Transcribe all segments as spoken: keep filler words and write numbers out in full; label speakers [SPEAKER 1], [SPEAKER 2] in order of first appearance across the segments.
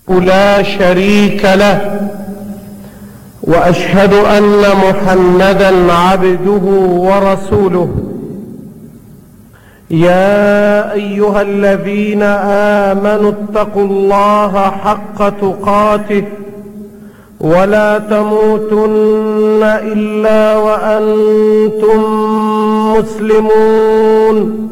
[SPEAKER 1] لا شريك له، وأشهد أن محمدا عبده ورسوله. يا أيها الذين آمنوا اتقوا الله حق تقاته ولا تموتن إلا وأنتم مسلمون.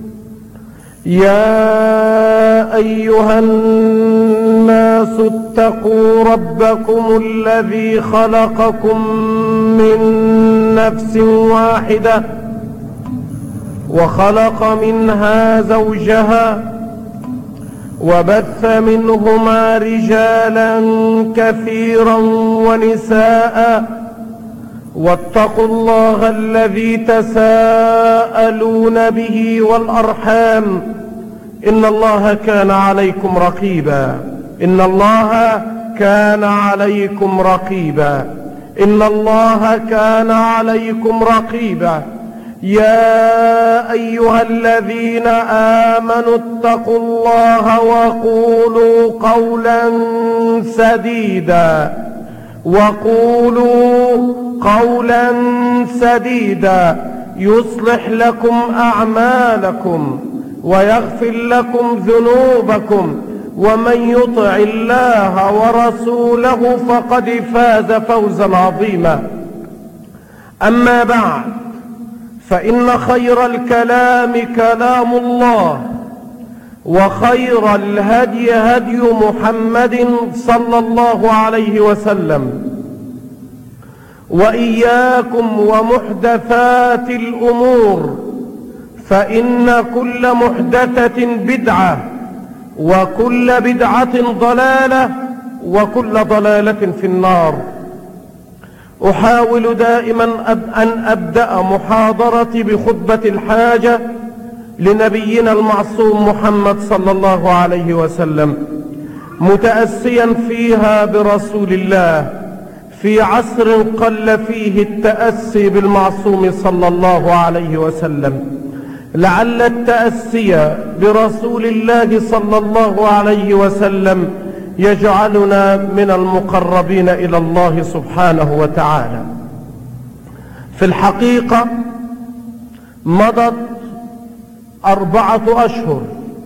[SPEAKER 1] يا أيها الناس اتقوا ربكم الذي خلقكم من نفس واحدة وخلق منها زوجها وبث منهما رجالا كثيرا ونساء، واتقوا الله الذي تساءلون به والأرحام إن الله كان عليكم رقيبا إن الله كان عليكم رقيبا إن الله كان عليكم رقيبا يا أيها الذين آمنوا اتقوا الله وقولوا قولا سديدا وقولوا قولا سديدا يصلح لكم أعمالكم ويغفر لكم ذنوبكم، ومن يطع الله ورسوله فقد فاز فوزا عظيما. أما بعد، فإن خير الكلام كلام الله، وخير الهدي هدي محمد صلى الله عليه وسلم، وإياكم ومحدثات الأمور، فإن كل محدثة بدعة وكل بدعة ضلالة وكل ضلالة في النار. أحاول دائما أن أبدأ محاضرتي بخطبة الحاجة لنبينا المعصوم محمد صلى الله عليه وسلم، متأسيا فيها برسول الله في عصر قل فيه التأسي بالمعصوم صلى الله عليه وسلم. لعل التأسي برسول الله صلى الله عليه وسلم يجعلنا من المقربين إلى الله سبحانه وتعالى. في الحقيقة مضت أربعة أشهر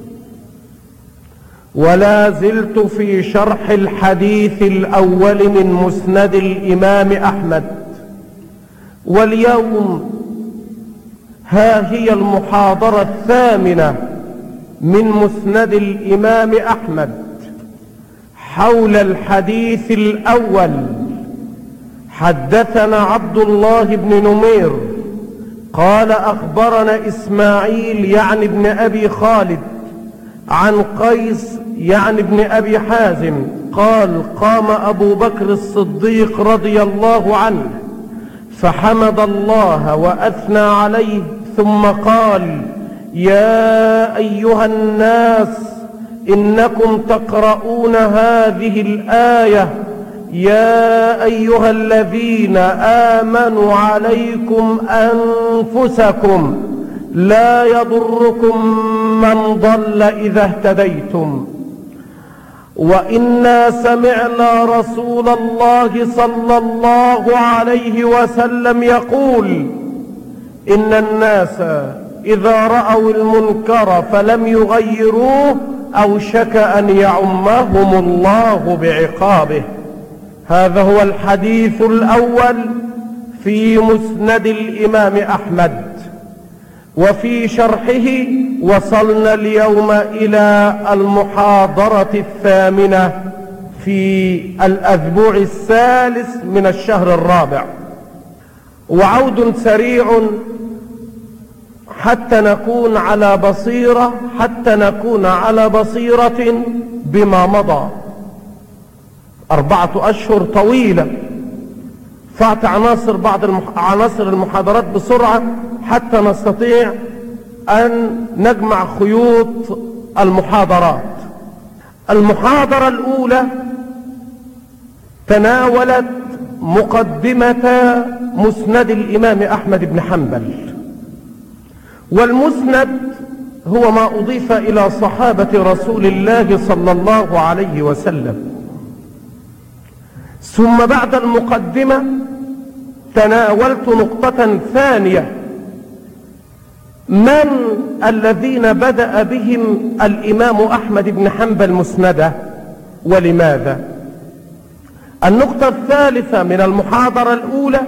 [SPEAKER 1] ولا زلت في شرح الحديث الأول من مسند الإمام أحمد، واليوم ها هي المحاضرة الثامنة من مسند الإمام أحمد حول الحديث الأول. حدثنا عبد الله بن نمير قال أخبرنا إسماعيل يعني ابن أبي خالد عن قيس يعني ابن أبي حازم قال قام أبو بكر الصديق رضي الله عنه فحمد الله وأثنى عليه، ثم قال: يا أيها الناس إنكم تقرؤون هذه الآية: يا أيها الذين آمنوا عليكم أنفسكم لا يضركم من ضل إذا اهتديتم. وإنا سمعنا رسول الله صلى الله عليه وسلم يقول: إن الناس إذا رأوا المنكر فلم يغيروه أوشك أن يعمهم الله بعقابه. هذا هو الحديث الأول في مسند الإمام أحمد، وفي شرحه وصلنا اليوم إلى المحاضرة الثامنة في الأسبوع الثالث من الشهر الرابع. وعود سريع حتى نكون على بصيرة حتى نكون على بصيرة بما مضى. أربعة أشهر طويلة، فأعطي عناصر بعض المح... عناصر المحاضرات بسرعة حتى نستطيع أن نجمع خيوط المحاضرات. المحاضرة الأولى تناولت مقدمة مسند الإمام أحمد بن حنبل، والمسند هو ما أضيف إلى صحابة رسول الله صلى الله عليه وسلم. ثم بعد المقدمة تناولت نقطة ثانية: من الذين بدأ بهم الإمام أحمد بن حنبل مسنده ولماذا؟ النقطة الثالثة من المحاضرة الأولى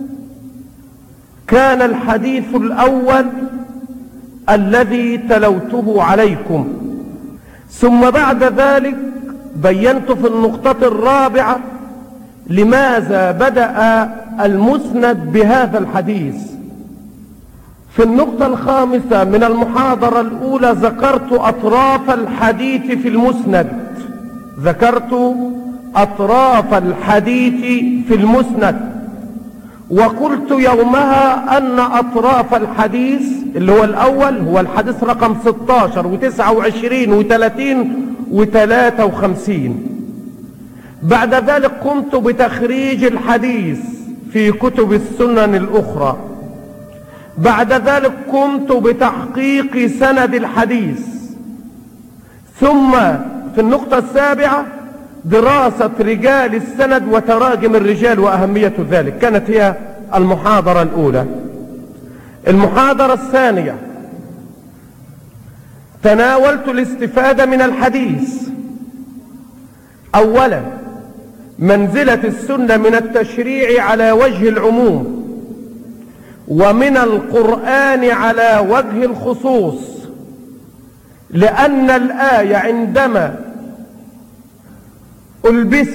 [SPEAKER 1] كان الحديث الأول الذي تلوته عليكم، ثم بعد ذلك بينت في النقطة الرابعة لماذا بدأ المسند بهذا الحديث. في النقطة الخامسة من المحاضرة الأولى ذكرت أطراف الحديث في المسند ذكرت أطراف الحديث في المسند وقلت يومها أن أطراف الحديث اللي هو الأول هو الحديث رقم ستة عشر وتسعة وعشرين وثلاثين وثلاثة وخمسين. بعد ذلك قمت بتخريج الحديث في كتب السنن الأخرى. بعد ذلك قمت بتحقيق سند الحديث. ثم في النقطة السابعة دراسة رجال السند وتراجم الرجال وأهمية ذلك. كانت هي المحاضرة الأولى. المحاضرة الثانية تناولت الاستفادة من الحديث. أولا منزلة السنة من التشريع على وجه العموم ومن القرآن على وجه الخصوص، لأن الآية عندما ألبس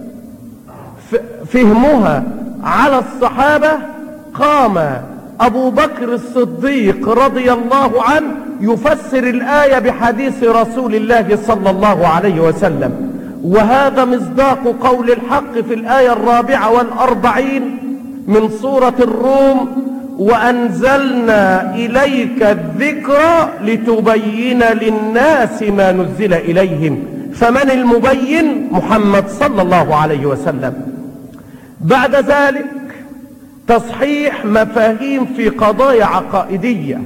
[SPEAKER 1] فهمها على الصحابة قام أبو بكر الصديق رضي الله عنه يفسر الآية بحديث رسول الله صلى الله عليه وسلم، وهذا مصداق قول الحق في الآية الرابعة والأربعين من سورة الروم: وأنزلنا إليك الذكر لتبين للناس ما نزل إليهم. فمن المبين؟ محمد صلى الله عليه وسلم. بعد ذلك تصحيح مفاهيم في قضايا عقائدية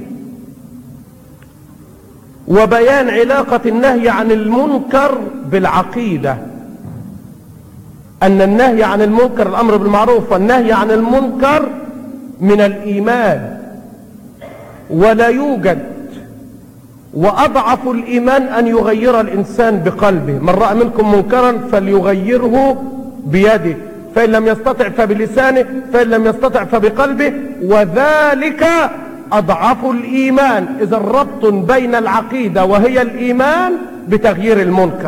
[SPEAKER 1] وبيان علاقة النهي عن المنكر بالعقيدة، أن النهي عن المنكر الأمر بالمعروف والنهي عن المنكر من الإيمان، ولا يوجد وأضعف الإيمان أن يغير الإنسان بقلبه. من رأى منكم منكرا فليغيره بيده، فإن لم يستطع فبلسانه، فإن لم يستطع فبقلبه، وذلك أضعف الإيمان. إذا ربط بين العقيدة وهي الإيمان بتغيير المنكر.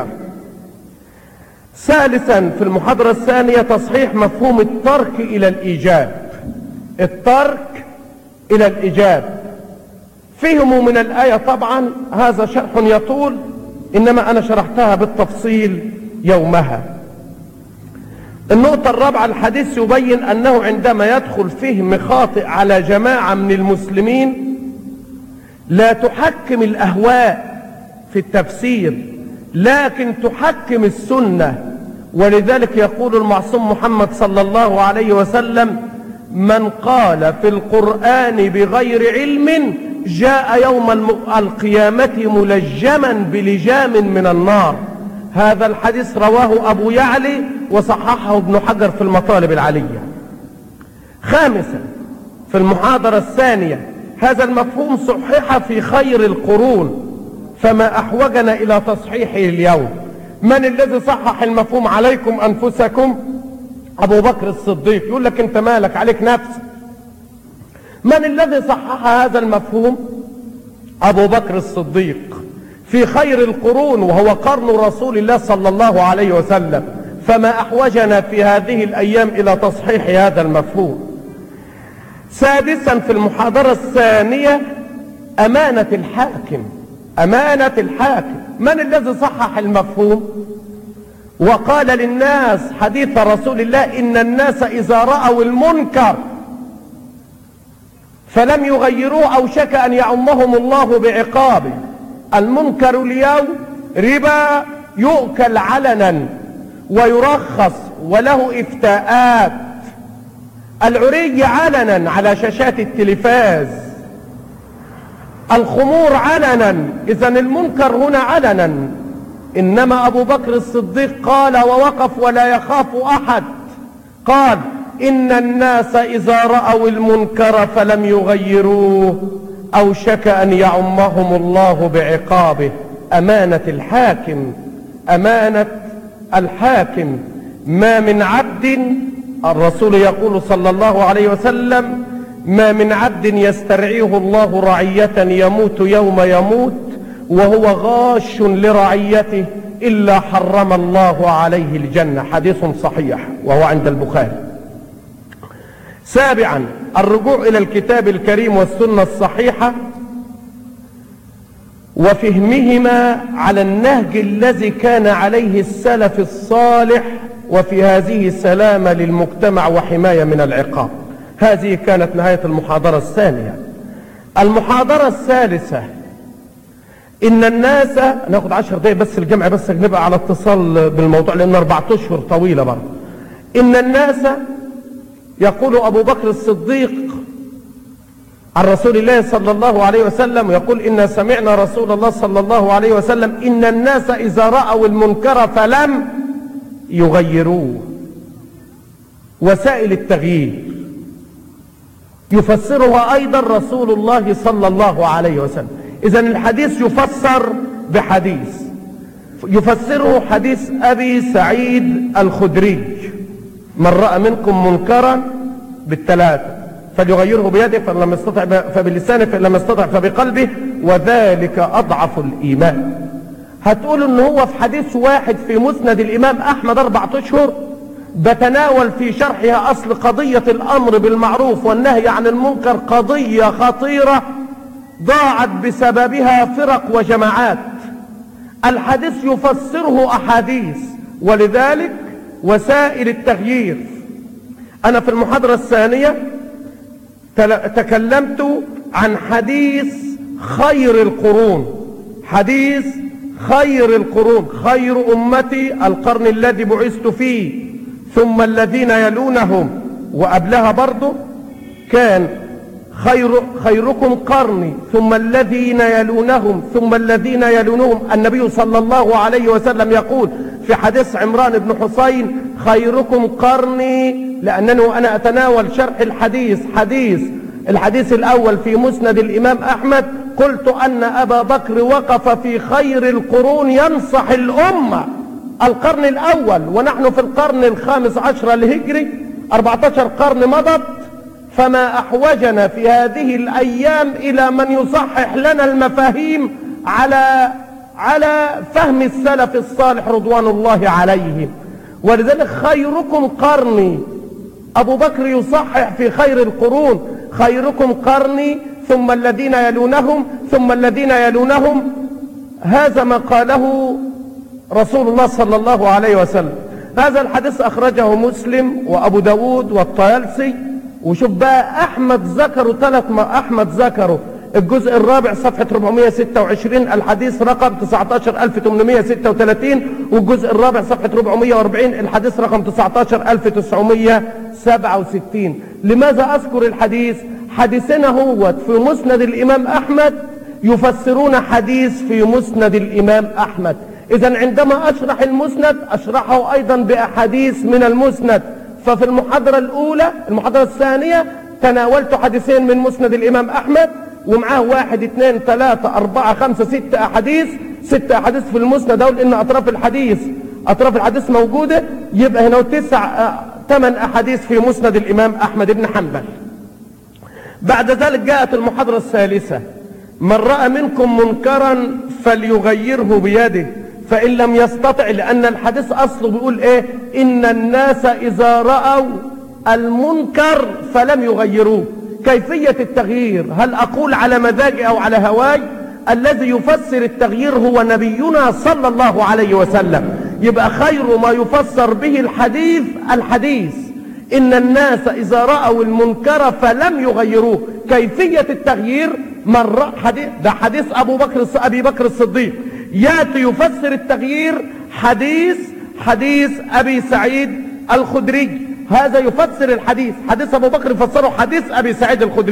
[SPEAKER 1] ثالثا في المحاضرة الثانية تصحيح مفهوم الترك إلى الإيجاب. الترك إلى الإيجاب فهموا من الآية طبعا، هذا شرح يطول، إنما أنا شرحتها بالتفصيل يومها. النقطة الرابعة الحديث يبين أنه عندما يدخل فهم خاطئ على جماعة من المسلمين لا تحكم الأهواء في التفسير لكن تحكم السنة. ولذلك يقول المعصوم محمد صلى الله عليه وسلم: من قال في القرآن بغير علم جاء يوم القيامة ملجما بلجام من النار. هذا الحديث رواه أبو يعلي وصححه ابن حجر في المطالب العلية. خامسا في المحاضرة الثانية هذا المفهوم صحح في خير القرون، فما أحوجنا إلى تصحيحه اليوم. من الذي صحح المفهوم؟ عليكم أنفسكم. أبو بكر الصديق. يقول لك أنت مالك، عليك نفسك. من الذي صحح هذا المفهوم؟ أبو بكر الصديق في خير القرون، وهو قرن رسول الله صلى الله عليه وسلم. فما أحوجنا في هذه الأيام إلى تصحيح هذا المفهوم. سادسا في المحاضرة الثانية أمانة الحاكم. أمانة الحاكم. من الذي صحح المفهوم وقال للناس حديث رسول الله: إن الناس إذا رأوا المنكر فلم يغيروه أوشك أن يعمهم الله بعقابه. المنكر اليوم ربا يؤكل علنا ويرخص وله إفتاءات، العري علنا على شاشات التلفاز، الخمور علنا، إذا المنكر هنا علنا. إنما أبو بكر الصديق قال ووقف ولا يخاف أحد، قال إن الناس إذا رأوا المنكر فلم يغيروه أوشك أن يعمهم الله بعقابه. أمانة الحاكم، أمانة الحاكم. ما من عبد، الرسول يقول صلى الله عليه وسلم: ما من عبد يسترعيه الله رعية يموت يوم يموت وهو غاش لرعيته إلا حرم الله عليه الجنة. حديث صحيح وهو عند البخاري. سابعا، الرجوع إلى الكتاب الكريم والسنة الصحيحة وفهمهما على النهج الذي كان عليه السلف الصالح، وفي هذه سلامة للمجتمع وحماية من العقاب. هذه كانت نهاية المحاضرة الثانية. المحاضرة الثالثة: إن الناس، ناخد عشر دقايق بس الجمع، بس نبقى على اتصال بالموضوع لأن أربعة أشهر طويلة برضه. إن الناس، يقول أبو بكر الصديق عن رسول الله صلى الله عليه وسلم، يقول: إن سمعنا رسول الله صلى الله عليه وسلم: إن الناس إذا رأوا المنكر فلم يغيروه. وسائل التغيير يفسرها أيضا رسول الله صلى الله عليه وسلم. إذن الحديث يفسر بحديث، يفسره حديث أبي سعيد الخدري: من رأى منكم منكرا بالثلاثة فليغيره بيده، فإن لم يستطع فبلسانه، فإن لم يستطع فبقلبه، وذلك أضعف الإيمان. هتقولوا إن هو في حديث واحد في مسند الإمام أحمد أربعة أشهر بتناول في شرحها أصل قضية الأمر بالمعروف والنهي عن المنكر، قضية خطيرة ضاعت بسببها فرق وجماعات. الحديث يفسره أحاديث، ولذلك وسائل التغيير. أنا في المحاضرة الثانية تكلمت عن حديث خير القرون، حديث خير القرون: خير أمتي القرن الذي بعثت فيه ثم الذين يلونهم. وقبلها برضه كان خير خيركم قرني ثم الذين يلونهم ثم الذين يلونهم. النبي صلى الله عليه وسلم يقول في حديث عمران بن حسين: خيركم قرني، لأنني وأنا أتناول شرح الحديث حديث الحديث الأول في مسند الإمام أحمد قلت أن أبا بكر وقف في خير القرون ينصح الأمة، القرن الأول، ونحن في القرن الخامس عشر الهجري، أربعة عشر قرن مضت، فما أحوجنا في هذه الأيام إلى من يصحح لنا المفاهيم على على فهم السلف الصالح رضوان الله عليهم. ولذلك خيركم قرني، أبو بكر يصحح في خير القرون: خيركم قرني ثم الذين يلونهم ثم الذين يلونهم. هذا ما قاله رسول الله صلى الله عليه وسلم. هذا الحديث أخرجه مسلم وأبو داود والطيالسي. وشوف بقى أحمد ذكروا ثلاث ما أحمد ذكروا: الجزء الرابع صفحة أربعمائة وستة وعشرين الحديث رقم تسعة عشر ألف وثمانمائة وستة وثلاثين، والجزء الرابع صفحة أربعمائة وأربعين الحديث رقم تسعة عشر ألف وتسعمائة وسبعة وستين. لماذا أذكر الحديث؟ حديثنا هو في مسند الإمام أحمد يفسرون حديث في مسند الإمام أحمد. إذا عندما أشرح المسند أشرحه أيضا بأحاديث من المسند. ففي المحاضرة الأولى المحاضرة الثانية تناولت حديثين من مسند الإمام أحمد، ومعاه واحد اثنين ثلاثة أربعة خمسة ست أحاديث، ست أحاديث في المسند، أقول إن أطراف الحديث أطراف الحديث موجودة، يبقى هنا تسع ثمان أحاديث في مسند الإمام أحمد بن حنبل. بعد ذلك جاءت المحاضرة الثالثة: من رأى منكم منكرا فليغيره بيده فإن لم يستطع، لأن الحديث أصله بيقول إيه؟ إن الناس إذا رأوا المنكر فلم يغيروه. كيفية التغيير؟ هل أقول على مزاجي أو على هواي؟ الذي يفسر التغيير هو نبينا صلى الله عليه وسلم. يبقى خير ما يفسر به الحديث الحديث إن الناس إذا رأوا المنكر فلم يغيروه. كيفية التغيير؟ من رأى حديث، ده حديث أبو بكر أبي بكر الصديق، يأتي يفسر التغيير حديث حديث أبي سعيد الخدري. هذا يفسر الحديث، حديث أبو بكر يفسره حديث أبي سعيد الخدري: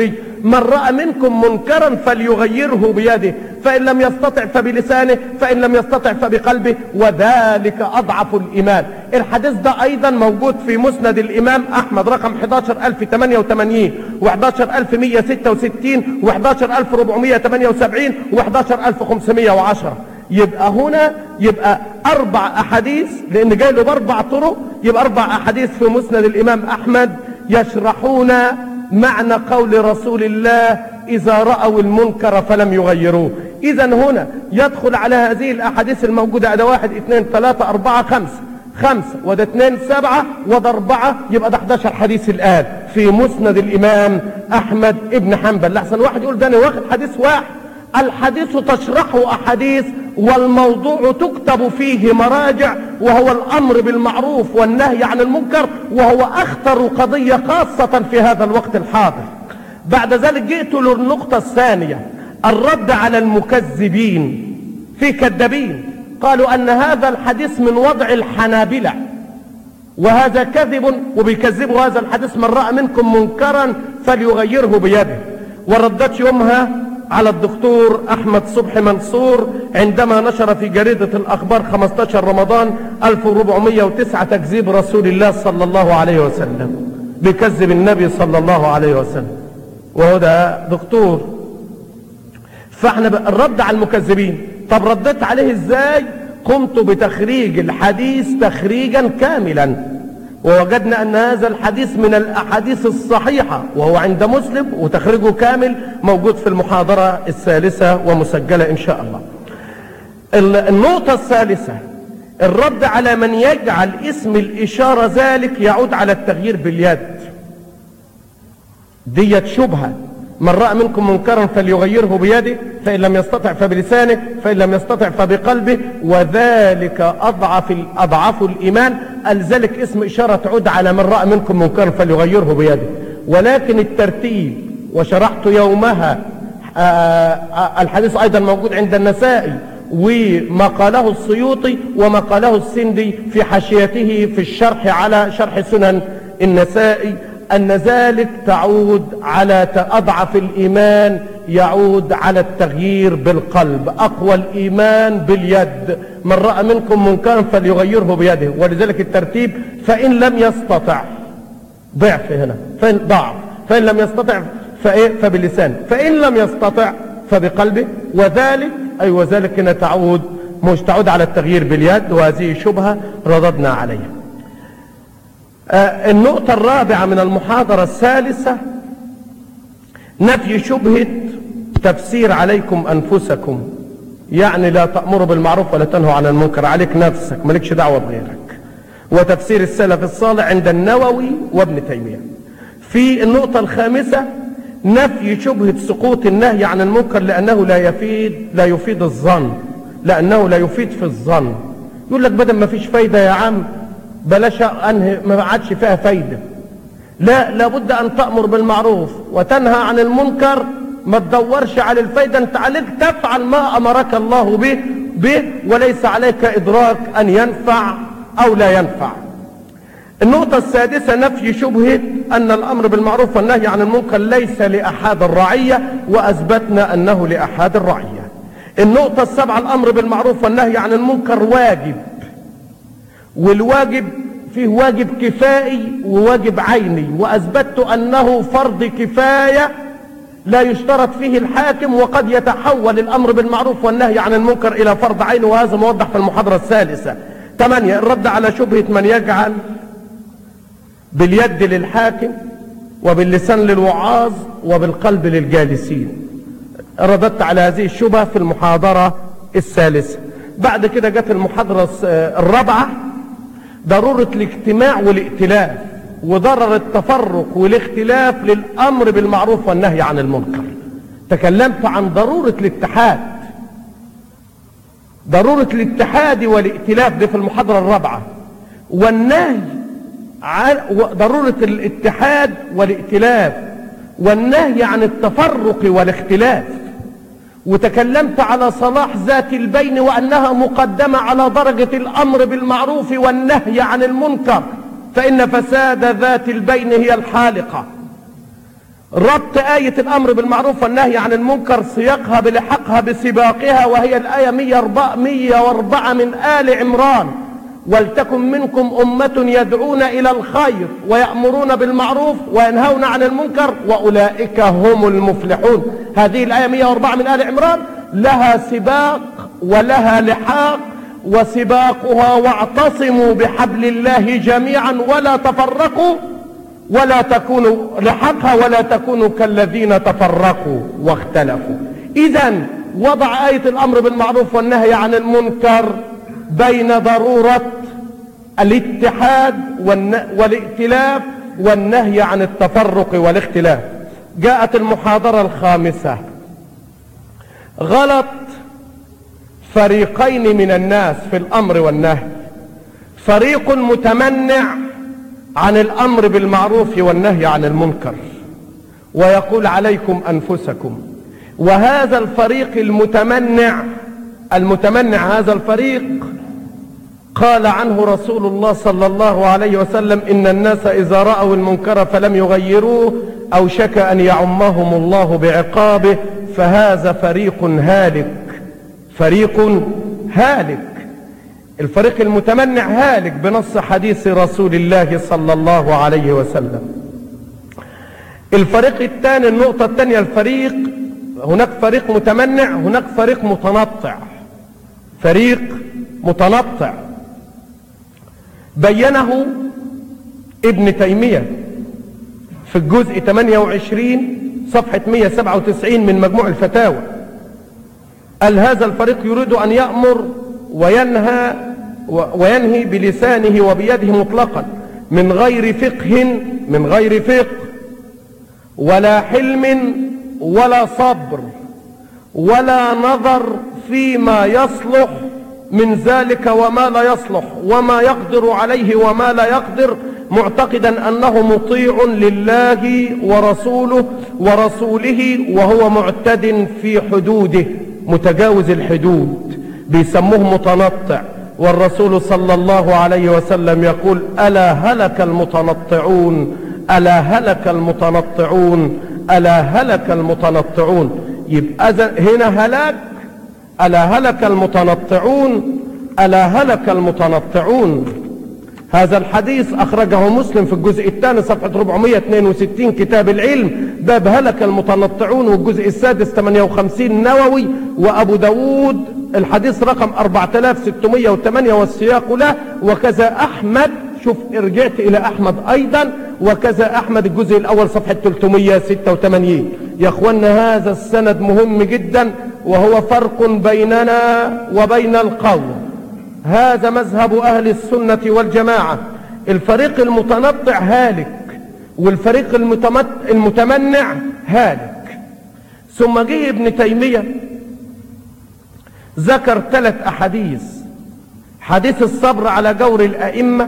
[SPEAKER 1] من رأى منكم منكرا فليغيره بيده فإن لم يستطع فبلسانه فإن لم يستطع فبقلبه وذلك أضعف الإيمان. الحديث ده أيضا موجود في مسند الإمام أحمد رقم أحد عشر ألف وثمانية وثمانين وأحد عشر ألف ومئة وستة وستين وأحد عشر ألف وأربعمئة وثمانية وسبعين وأحد عشر ألف وخمسمئة وعشرة. يبقى هنا يبقى أربع أحاديث، لأن جاي له بأربع طرق، يبقى أربع أحاديث في مسند الإمام أحمد يشرحون معنى قول رسول الله إذا رأوا المنكر فلم يغيروه. إذا هنا يدخل على هذه الأحاديث الموجودة أدا واحد اثنين ثلاثة أربعة خمسة خمسة وده اثنين سبعة وده أربعة، يبقى ده أحد عشر حديث الآن في مسند الإمام أحمد ابن حنبل. لحسن واحد يقول ده أنا واخد حديث واحد. الحديث تشرحه أحاديث والموضوع تكتب فيه مراجع، وهو الأمر بالمعروف والنهي عن المنكر، وهو أخطر قضية خاصة في هذا الوقت الحاضر. بعد ذلك جئت للنقطة الثانية، الرد على المكذبين في كذابين قالوا أن هذا الحديث من وضع الحنابلة وهذا كذب، وبيكذبوا هذا الحديث من رأى منكم منكرا فليغيره بيده. وردت يومها على الدكتور أحمد صبحي منصور عندما نشر في جريدة الأخبار خمسة عشر رمضان ألف وأربعمئة وتسعة تكذيب رسول الله صلى الله عليه وسلم، بيكذب النبي صلى الله عليه وسلم، وهو ده دكتور. فاحنا الرد على المكذبين، طب ردت عليه ازاي؟ قمت بتخريج الحديث تخريجا كاملا، ووجدنا ان هذا الحديث من الاحاديث الصحيحة وهو عند مسلم، وتخريجه كامل موجود في المحاضرة الثالثة ومسجلة ان شاء الله. النقطة الثالثة، الرد على من يجعل اسم الاشارة ذلك يعود على التغيير باليد. ديت شبهة، من رأى منكم منكرا فليغيره بيده فإن لم يستطع فبلسانه فإن لم يستطع فبقلبه وذلك أضعف أضعف الإيمان. لذلك اسم إشارة تعود على من رأى منكم منكرا فليغيره بيده، ولكن الترتيب وشرحت يومها الحديث أيضا موجود عند النسائي، وما قاله السيوطي وما قاله السندي في حاشيته في الشرح على شرح سنن النسائي، أن ذلك تعود على أضعف الإيمان، يعود على التغيير بالقلب. أقوى الإيمان باليد، من رأى منكم منكرا فليغيره بيده، ولذلك الترتيب فإن لم يستطع، ضعف هنا، فإن ضعف، فإن لم يستطع فبلسانه، فإن لم يستطع فبقلبه، وذلك أي أيوة وذلك هنا تعود مش تعود على التغيير باليد، وهذه شبهة رددنا عليها. آه النقطة الرابعة من المحاضرة الثالثة، نفي شبهة تفسير عليكم أنفسكم، يعني لا تأمروا بالمعروف ولا تنهوا عن المنكر، عليك نفسك مالكش دعوة بغيرك، وتفسير السلف الصالح عند النووي وابن تيمية. في النقطة الخامسة، نفي شبهة سقوط النهي عن المنكر لأنه لا يفيد لا يفيد الظن، لأنه لا يفيد في الظن. يقول لك بدل ما فيش فايدة يا عم بلاش انهي، ما عادش فيها فايدة. لا، لابد ان تأمر بالمعروف وتنهى عن المنكر، ما تدورش على الفايدة، انت عليك تفعل ما امرك الله به به وليس عليك ادراك ان ينفع او لا ينفع. النقطة السادسة، نفي شبهة ان الامر بالمعروف والنهي عن المنكر ليس لاحد الرعية، واثبتنا انه لاحد الرعية. النقطة السابعة، الامر بالمعروف والنهي عن المنكر واجب، والواجب فيه واجب كفائي وواجب عيني، واثبتت انه فرض كفاية لا يشترط فيه الحاكم، وقد يتحول الامر بالمعروف والنهي عن المنكر الى فرض عين، وهذا موضح في المحاضرة الثالثة. ثمانية، الرد على شبهة من يجعل باليد للحاكم وباللسان للوعاظ وبالقلب للجالسين، رددت على هذه الشبهة في المحاضرة الثالثة. بعد كده جت المحاضرة الرابعة، ضرورة الاجتماع والائتلاف، وضرر التفرق والاختلاف للأمر بالمعروف والنهي عن المنكر. تكلمت عن ضرورة الاتحاد، ضرورة الاتحاد والائتلاف دي في المحاضرة الرابعة، والنهي عن ضرورة الاتحاد والائتلاف والنهي عن التفرق والاختلاف. وتكلمت على صلاح ذات البين وأنها مقدمة على درجة الأمر بالمعروف والنهي عن المنكر، فإن فساد ذات البين هي الحالقة. ربط آية الأمر بالمعروف والنهي عن المنكر سياقها بلحقها بسباقها، وهي الآية مئة وأربعة من آل عمران: ولتكن منكم أمة يدعون إلى الخير ويأمرون بالمعروف وينهون عن المنكر وأولئك هم المفلحون. هذه الآية مئة وأربعة من آل عمران لها سباق ولها لحاق، وسباقها: واعتصموا بحبل الله جميعا ولا تفرقوا، ولا تكونوا لحقها ولا تكونوا كالذين تفرقوا واختلفوا. إذن وضع آية الأمر بالمعروف والنهي عن المنكر بين ضرورة الاتحاد والائتلاف والنهي عن التفرق والاختلاف. جاءت المحاضرة الخامسة: غلط فريقين من الناس في الأمر والنهي. فريق متمنع عن الأمر بالمعروف والنهي عن المنكر ويقول عليكم أنفسكم، وهذا الفريق المتمنع المتمنع هذا الفريق قال عنه رسول الله صلى الله عليه وسلم: إن الناس إذا رأوا المنكر فلم يغيروه أوشك أن يعمهم الله بعقابه، فهذا فريق هالك. فريق هالك. الفريق المتمنع هالك بنص حديث رسول الله صلى الله عليه وسلم. الفريق الثاني، النقطة الثانية، الفريق هناك فريق متمنع، هناك فريق متنطع. فريق متنطع بينه ابن تيمية في الجزء ثمانية وعشرين صفحة مئة وسبعة وتسعين من مجموع الفتاوى. قال: هذا الفريق يريد أن يأمر وينهى وينهي بلسانه وبيده مطلقا، من غير فقه من غير فقه ولا حلم ولا صبر ولا نظر فيما يصلح من ذلك وما لا يصلح، وما يقدر عليه وما لا يقدر، معتقدا أنه مطيع لله ورسوله ورسوله وهو معتد في حدوده، متجاوز الحدود، بيسموه متنطع. والرسول صلى الله عليه وسلم يقول: ألا هلك المتنطعون، ألا هلك المتنطعون، ألا هلك المتنطعون. يبقى هنا هلاك. ألا هلك المتنطعون، ألا هلك المتنطعون. هذا الحديث أخرجه مسلم في الجزء الثاني صفحة أربعمئة واثنين وستين كتاب العلم باب هلك المتنطعون، والجزء السادس ثمانية وخمسين نووي، وأبو داود الحديث رقم أربعة آلاف وستمئة وثمانية والسياق له، وكذا أحمد. شوف، رجعت إلى أحمد أيضا، وكذا أحمد الجزء الأول صفحة ثلاثمئة وستة وثمانين. يا أخوانا، هذا السند مهم جدا، وهو فرق بيننا وبين القوم. هذا مذهب أهل السنة والجماعة. الفريق المتنطع هالك، والفريق المتمنع هالك. ثم جه ابن تيمية ذكر ثلاث أحاديث: حديث الصبر على جور الأئمة،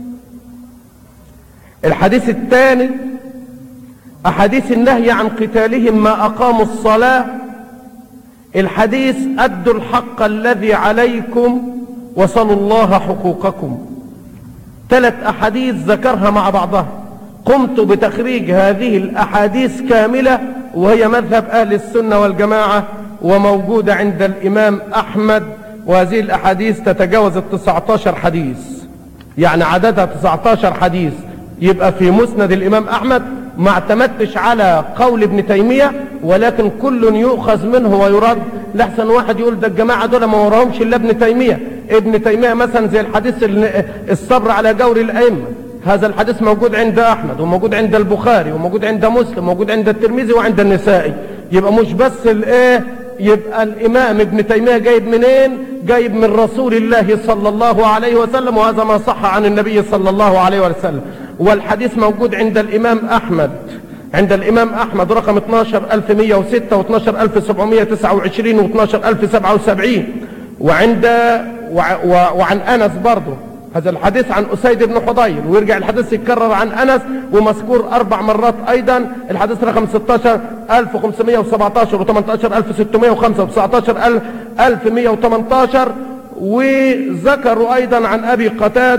[SPEAKER 1] الحديث الثاني أحاديث النهي عن قتالهم ما أقاموا الصلاة، الحديث أدوا الحق الذي عليكم وصلوا الله حقوقكم. ثلاث أحاديث ذكرها مع بعضها. قمت بتخريج هذه الأحاديث كاملة، وهي مذهب أهل السنة والجماعة، وموجودة عند الإمام أحمد. وهذه الأحاديث تتجاوز التسعة عشر حديث، يعني عددها تسعة عشر حديث. يبقى في مسند الإمام أحمد ما اعتمدتش على قول ابن تيمية، ولكن كل يؤخذ منه ويرد. لحسن واحد يقول ده الجماعة دول ما وراهمش إلا ابن تيمية. ابن تيمية مثلا زي الحديث الصبر على جور الأئمة، هذا الحديث موجود عند أحمد، وموجود عند البخاري، وموجود عند مسلم، وموجود عند الترمذي وعند النسائي. يبقى مش بس الايه، يبقى الإمام ابن تيمية جايب منين؟ جايب من رسول الله صلى الله عليه وسلم، وهذا ما صح عن النبي صلى الله عليه وسلم. والحديث موجود عند الإمام أحمد، عند الإمام أحمد رقم اثني عشر ألف ومئة وستة واثني عشر ألف وسبعمئة وتسعة وعشرين واثني عشر ألف وسبعة وسبعين. وعند وعن أنس برضه هذا الحديث عن أسيد بن حضير، ويرجع الحديث يتكرر عن أنس ومذكور أربع مرات أيضا. الحديث رقم ستة عشر ألف وخمسمئة وسبعة عشر وثمانية عشر ألف وستمئة وخمسة وتسعة عشر ألف ومئة وثمانية عشر. وذكروا أيضا عن أبي قتادة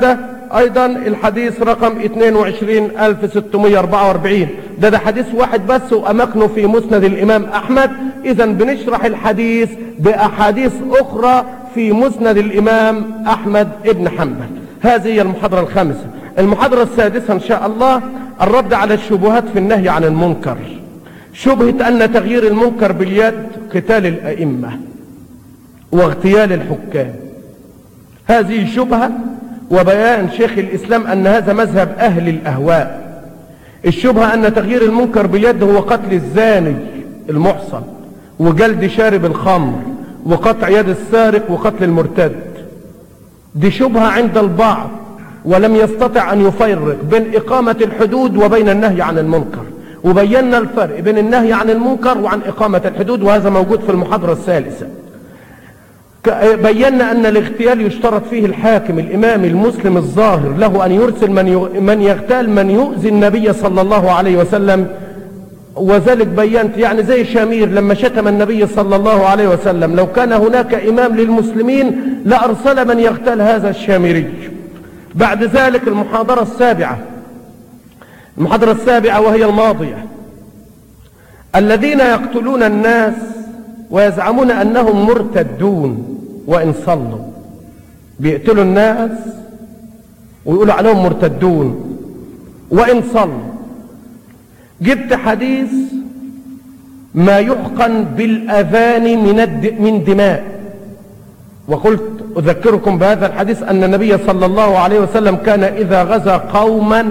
[SPEAKER 1] ايضا الحديث رقم اثنين وعشرين ألف وستمائة وأربعة وأربعين، ده ده حديث واحد بس واماكنه في مسند الامام احمد. اذا بنشرح الحديث باحاديث اخرى في مسند الامام احمد ابن حنبل. هذه هي المحاضرة الخامسة. المحاضرة السادسة ان شاء الله الرد على الشبهات في النهي عن المنكر. شبهة ان تغيير المنكر باليد قتال الائمة واغتيال الحكام، هذه شبهة، وبيان شيخ الإسلام أن هذا مذهب أهل الأهواء. الشبهة أن تغيير المنكر باليد هو قتل الزاني المحصن وجلد شارب الخمر وقطع يد السارق وقتل المرتد. دي شبهة عند البعض، ولم يستطع أن يفرق بين إقامة الحدود وبين النهي عن المنكر، وبينا الفرق بين النهي عن المنكر وعن إقامة الحدود، وهذا موجود في المحاضرة الثالثة. بينا أن الاغتيال يشترط فيه الحاكم الإمام المسلم الظاهر له أن يرسل من من يغتال من يؤذي النبي صلى الله عليه وسلم، وذلك بينت يعني زي شامير لما شتم النبي صلى الله عليه وسلم، لو كان هناك إمام للمسلمين لأرسل من يغتال هذا الشامري. بعد ذلك المحاضرة السابعة، المحاضرة السابعة وهي الماضية، الذين يقتلون الناس ويزعمون أنهم مرتدون وإن صلوا، بيقتلوا الناس ويقولوا عليهم مرتدون وإن صلوا. جبت حديث ما يحقن بالأذان من من دماء، وقلت أذكركم بهذا الحديث أن النبي صلى الله عليه وسلم كان إذا غزا قوما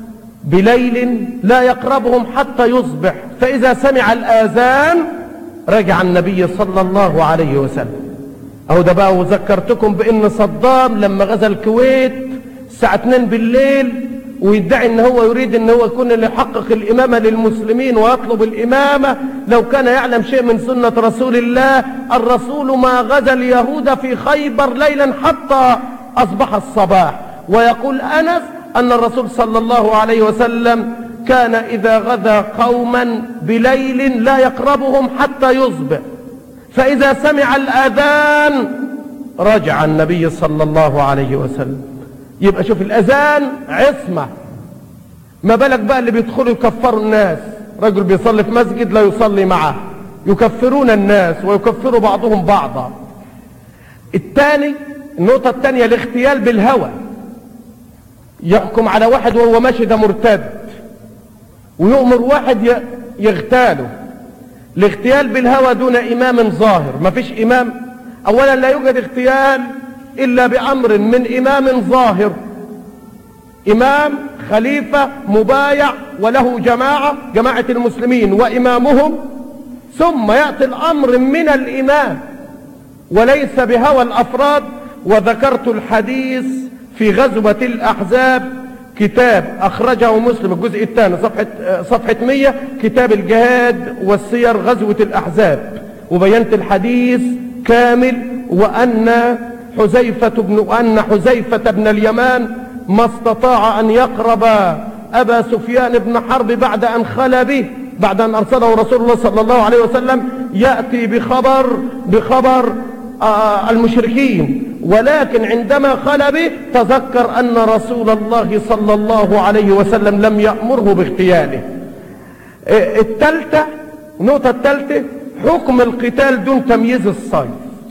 [SPEAKER 1] بليل لا يقربهم حتى يصبح، فإذا سمع الآذان رجع النبي صلى الله عليه وسلم. أهو ده بقى. وذكرتكم بأن صدام لما غزا الكويت الساعة اتنين بالليل ويدعي ان هو يريد ان هو يكون اللي يحقق الامامة للمسلمين ويطلب الامامة، لو كان يعلم شيء من سنة رسول الله، الرسول ما غزا اليهود في خيبر ليلا حتى اصبح الصباح. ويقول انس ان الرسول صلى الله عليه وسلم كان اذا غزا قوما بليل لا يقربهم حتى يصبح، فاذا سمع الاذان رجع النبي صلى الله عليه وسلم. يبقى شوف الأذان عصمة، ما بالك بقى اللي بيدخلوا يكفروا الناس. رجل بيصلي في مسجد لا يصلي معه، يكفرون الناس ويكفروا بعضهم بعضا. الثاني، النقطة الثانية الاغتيال بالهوى، يحكم على واحد وهو ماشي ده مرتد ويؤمر واحد يغتاله. الاغتيال بالهوى دون إمام ظاهر، ما فيش إمام. أولا لا يوجد اغتيال إلا بأمر من إمام ظاهر، إمام خليفة مبايع وله جماعة، جماعة المسلمين وإمامهم، ثم يأتي الأمر من الإمام وليس بهوى الأفراد. وذكرت الحديث في غزوة الأحزاب، كتاب أخرجه مسلم الجزء الثاني صفحة صفحة مية، كتاب الجهاد والسير غزوة الأحزاب، وبينت الحديث كامل، وأن حذيفة بن أن حذيفة بن اليمان ما استطاع أن يقرب أبا سفيان بن حرب بعد أن خلى به، بعد أن أرسله رسول الله صلى الله عليه وسلم يأتي بخبر بخبر آه المشركين، ولكن عندما خلى به تذكر أن رسول الله صلى الله عليه وسلم لم يأمره باغتياله. الثالثة، النقطة الثالثة حكم القتال دون تمييز الصيد.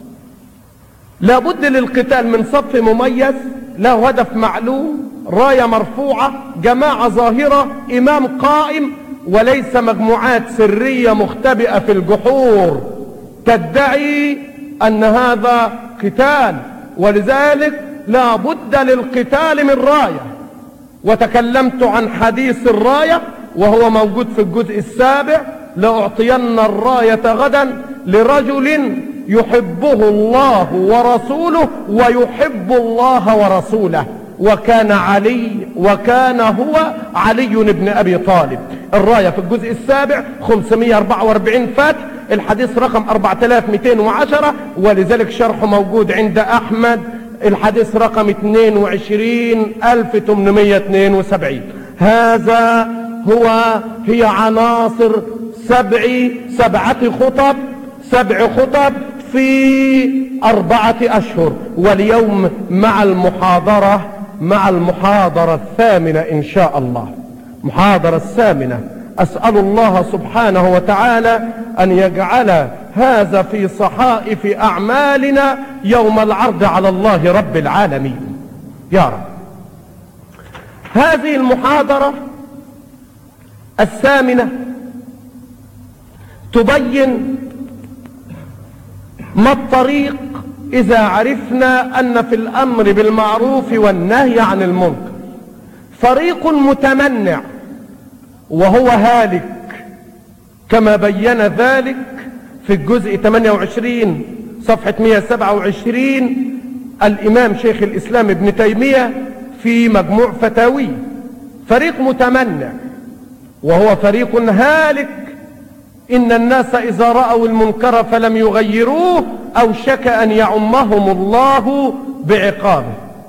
[SPEAKER 1] لابد للقتال من صف مميز له هدف معلوم، راية مرفوعة، جماعة ظاهرة، إمام قائم، وليس مجموعات سرية مختبئة في الجحور تدعي أن هذا قتال. ولذلك لا بد للقتال من راية، وتكلمت عن حديث الراية وهو موجود في الجزء السابع: لأعطين الراية غدا لرجل يحبه الله ورسوله ويحب الله ورسوله. وكان علي وكان هو علي بن أبي طالب. الراية في الجزء السابع خمسمائة وأربعة وأربعين فتح، الحديث رقم أربعة آلاف ومئتين وعشرة، ولذلك شرحه موجود عند أحمد، الحديث رقم اثنين وعشرين ألف وثمانمائة واثنين وسبعين. هذا هو هي عناصر سبع سبعة خطب سبع خطب في أربعة أشهر. واليوم مع المحاضرة مع المحاضرة الثامنة إن شاء الله. محاضرة الثامنة، أسأل الله سبحانه وتعالى أن يجعل هذا في صحائف أعمالنا يوم العرض على الله رب العالمين يا رب. هذه المحاضرة الثامنة تبين ما الطريق إذا عرفنا أن في الأمر بالمعروف والنهي عن المنكر فريق متمنع وهو هالك، كما بين ذلك في الجزء ثمانية وعشرين صفحة مئة وسبعة وعشرين الإمام شيخ الإسلام ابن تيمية في مجموع فتاويه. فريق متمنع وهو فريق هالك، إن الناس إذا رأوا المنكر فلم يغيروه أوشك أن يعمهم الله بعقابه.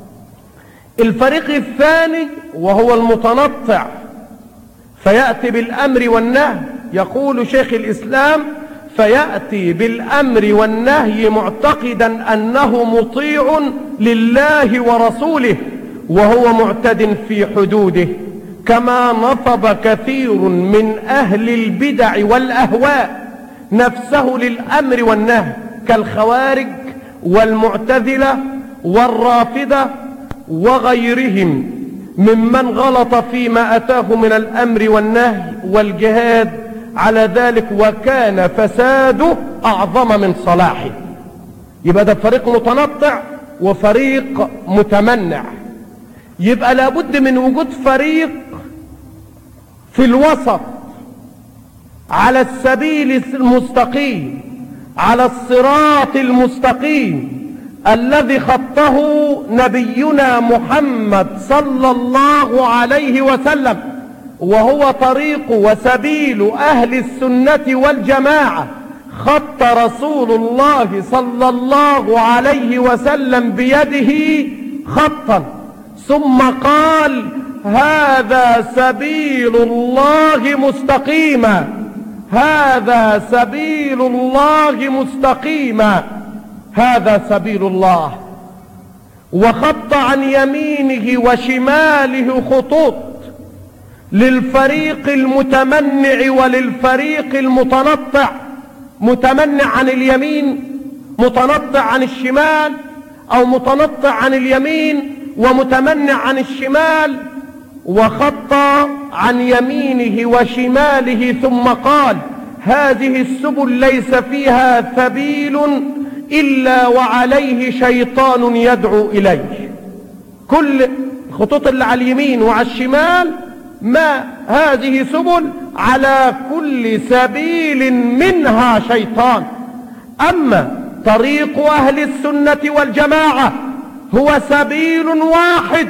[SPEAKER 1] الفريق الثاني وهو المتنطع فيأتي بالأمر والنهي، يقول شيخ الإسلام فيأتي بالأمر والنهي معتقدا أنه مطيع لله ورسوله وهو معتد في حدوده، كما نصب كثير من أهل البدع والأهواء نفسه للأمر والنهي كالخوارج والمعتزلة والرافضة وغيرهم ممن غلط فيما أتاه من الأمر والنهي والجهاد على ذلك، وكان فساده أعظم من صلاحه. يبقى ده فريق متنطع وفريق متمنع. يبقى لابد من وجود فريق في الوسط على السبيل المستقيم، على الصراط المستقيم الذي خطه نبينا محمد صلى الله عليه وسلم، وهو طريق وسبيل أهل السنة والجماعة. خط رسول الله صلى الله عليه وسلم بيده خطا ثم قال هذا سبيل الله مستقيما، هذا سبيل الله مستقيما، هذا سبيل الله. وخط عن يمينه وشماله خطوط للفريق المتمنع وللفريق المتنطع، متمنع عن اليمين متنطع عن الشمال، او متنطع عن اليمين ومتمنع عن الشمال. وخط عن يمينه وشماله ثم قال هذه السبل ليس فيها سبيل إلا وعليه شيطان يدعو إليه. كل الخطوط اللي على اليمين وعلى الشمال ما هذه سبل، على كل سبيل منها شيطان. أما طريق أهل السنة والجماعة هو سبيل واحد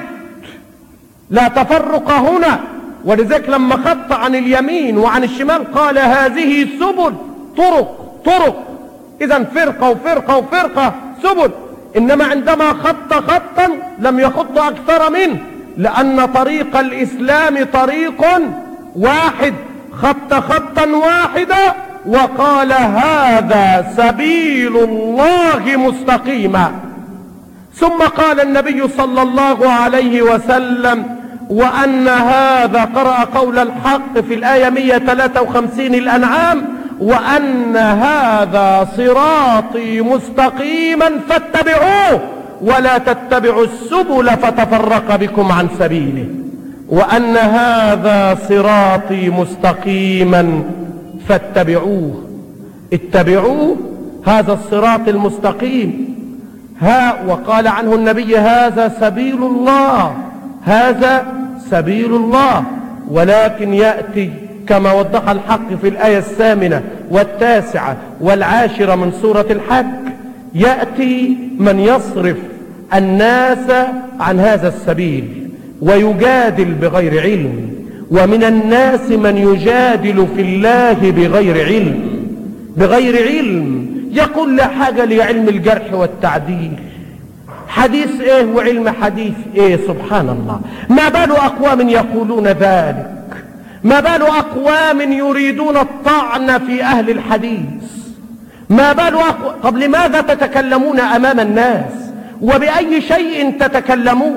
[SPEAKER 1] لا تفرق هنا. ولذلك لما خط عن اليمين وعن الشمال قال هذه سبل، طرق طرق، إذا فرقة وفرقة وفرقة سبل. إنما عندما خط خطا لم يخط أكثر منه، لأن طريق الإسلام طريق واحد، خط خطا واحدا وقال هذا سبيل الله مستقيما. ثم قال النبي صلى الله عليه وسلم وأن هذا، قرأ قول الحق في الآية مئة وثلاثة وخمسين الأنعام، وأن هذا صراطي مستقيما فاتبعوه ولا تتبعوا السبل فتفرق بكم عن سبيله، وأن هذا صراطي مستقيما فاتبعوه. اتبعوه هذا الصراط المستقيم. ها وقال عنه النبي هذا سبيل الله، هذا سبيل الله. ولكن يأتي كما وضح الحق في الآية الثامنة والتاسعة والعاشرة من سورة الحج، يأتي من يصرف الناس عن هذا السبيل ويجادل بغير علم، ومن الناس من يجادل في الله بغير علم، بغير علم. يقول لا حاجة لعلم الجرح والتعديل، حديث ايه وعلم حديث ايه؟ سبحان الله. ما بال اقوام يقولون ذلك؟ ما بال اقوام يريدون الطعن في اهل الحديث؟ ما بال أقوام؟ طب لماذا تتكلمون امام الناس؟ وبأي شيء تتكلمون؟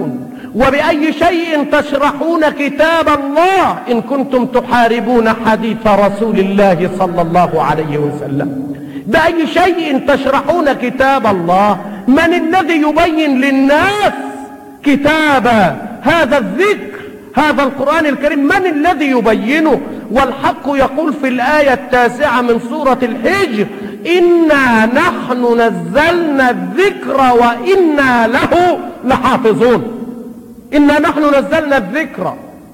[SPEAKER 1] وبأي شيء تشرحون كتاب الله إن كنتم تحاربون حديث رسول الله صلى الله عليه وسلم؟ بأي شيء تشرحون كتاب الله؟ من الذي يبين للناس كتاب هذا الذكر، هذا القرآن الكريم؟ من الذي يبينه؟ والحق يقول في الآية التاسعة من سورة الحجر: إنا نحن نزلنا الذكر وإنا له لحافظون. إنا نحن نزلنا الذكر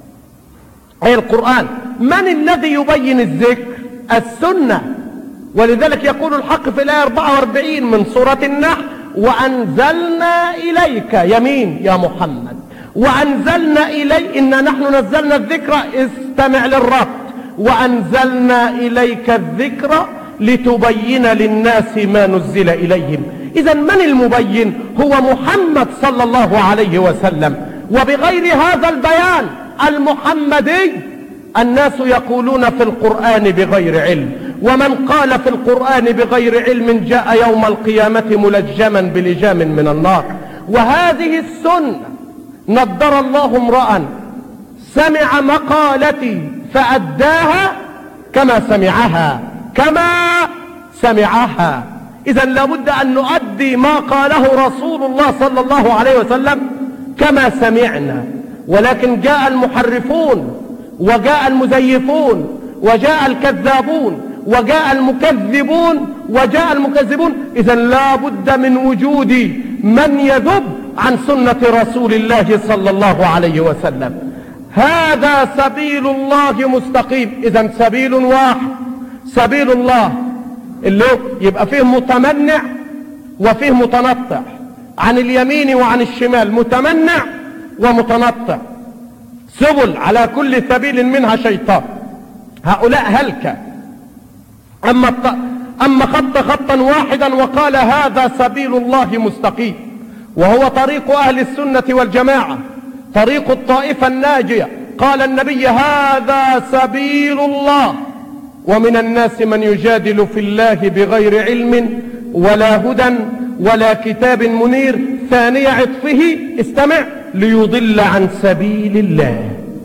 [SPEAKER 1] أي القرآن. من الذي يبين الذكر؟ السنة. ولذلك يقول الحق في الآية أربعة وأربعين من سورة النحل: وأنزلنا إليك يمين يا محمد، وأنزلنا إلي إنا نحن نزلنا الذكر، استمع للربط، وأنزلنا إليك الذكر لتبين للناس ما نزل إليهم. إذا من المبين؟ هو محمد صلى الله عليه وسلم. وبغير هذا البيان المحمدي الناس يقولون في القرآن بغير علم، ومن قال في القرآن بغير علم جاء يوم القيامة ملجما بلجام من النار. وهذه السنة نضر الله امرأ سمع مقالتي فأداها كما سمعها كما سمعها. إذا لابد أن نؤدي ما قاله رسول الله صلى الله عليه وسلم كما سمعنا. ولكن جاء المحرفون وجاء المزيفون وجاء الكذابون وجاء المكذبون وجاء المكذبون. إذا لا بد من وجود من يذب عن سنة رسول الله صلى الله عليه وسلم. هذا سبيل الله مستقيم. إذا سبيل واحد، سبيل الله، اللي يبقى فيه متمنع وفيه متنطع، عن اليمين وعن الشمال، متمنع ومتنطع، سبل على كل سبيل منها شيطان. هؤلاء هلكة. أما أما خط خطا واحدا وقال هذا سبيل الله مستقيم، وهو طريق أهل السنة والجماعة، طريق الطائفة الناجية. قال النبي: هذا سبيل الله. ومن الناس من يجادل في الله بغير علم ولا هدى ولا كتاب منير، ثاني عطفه، استمع: ليضل عن سبيل الله.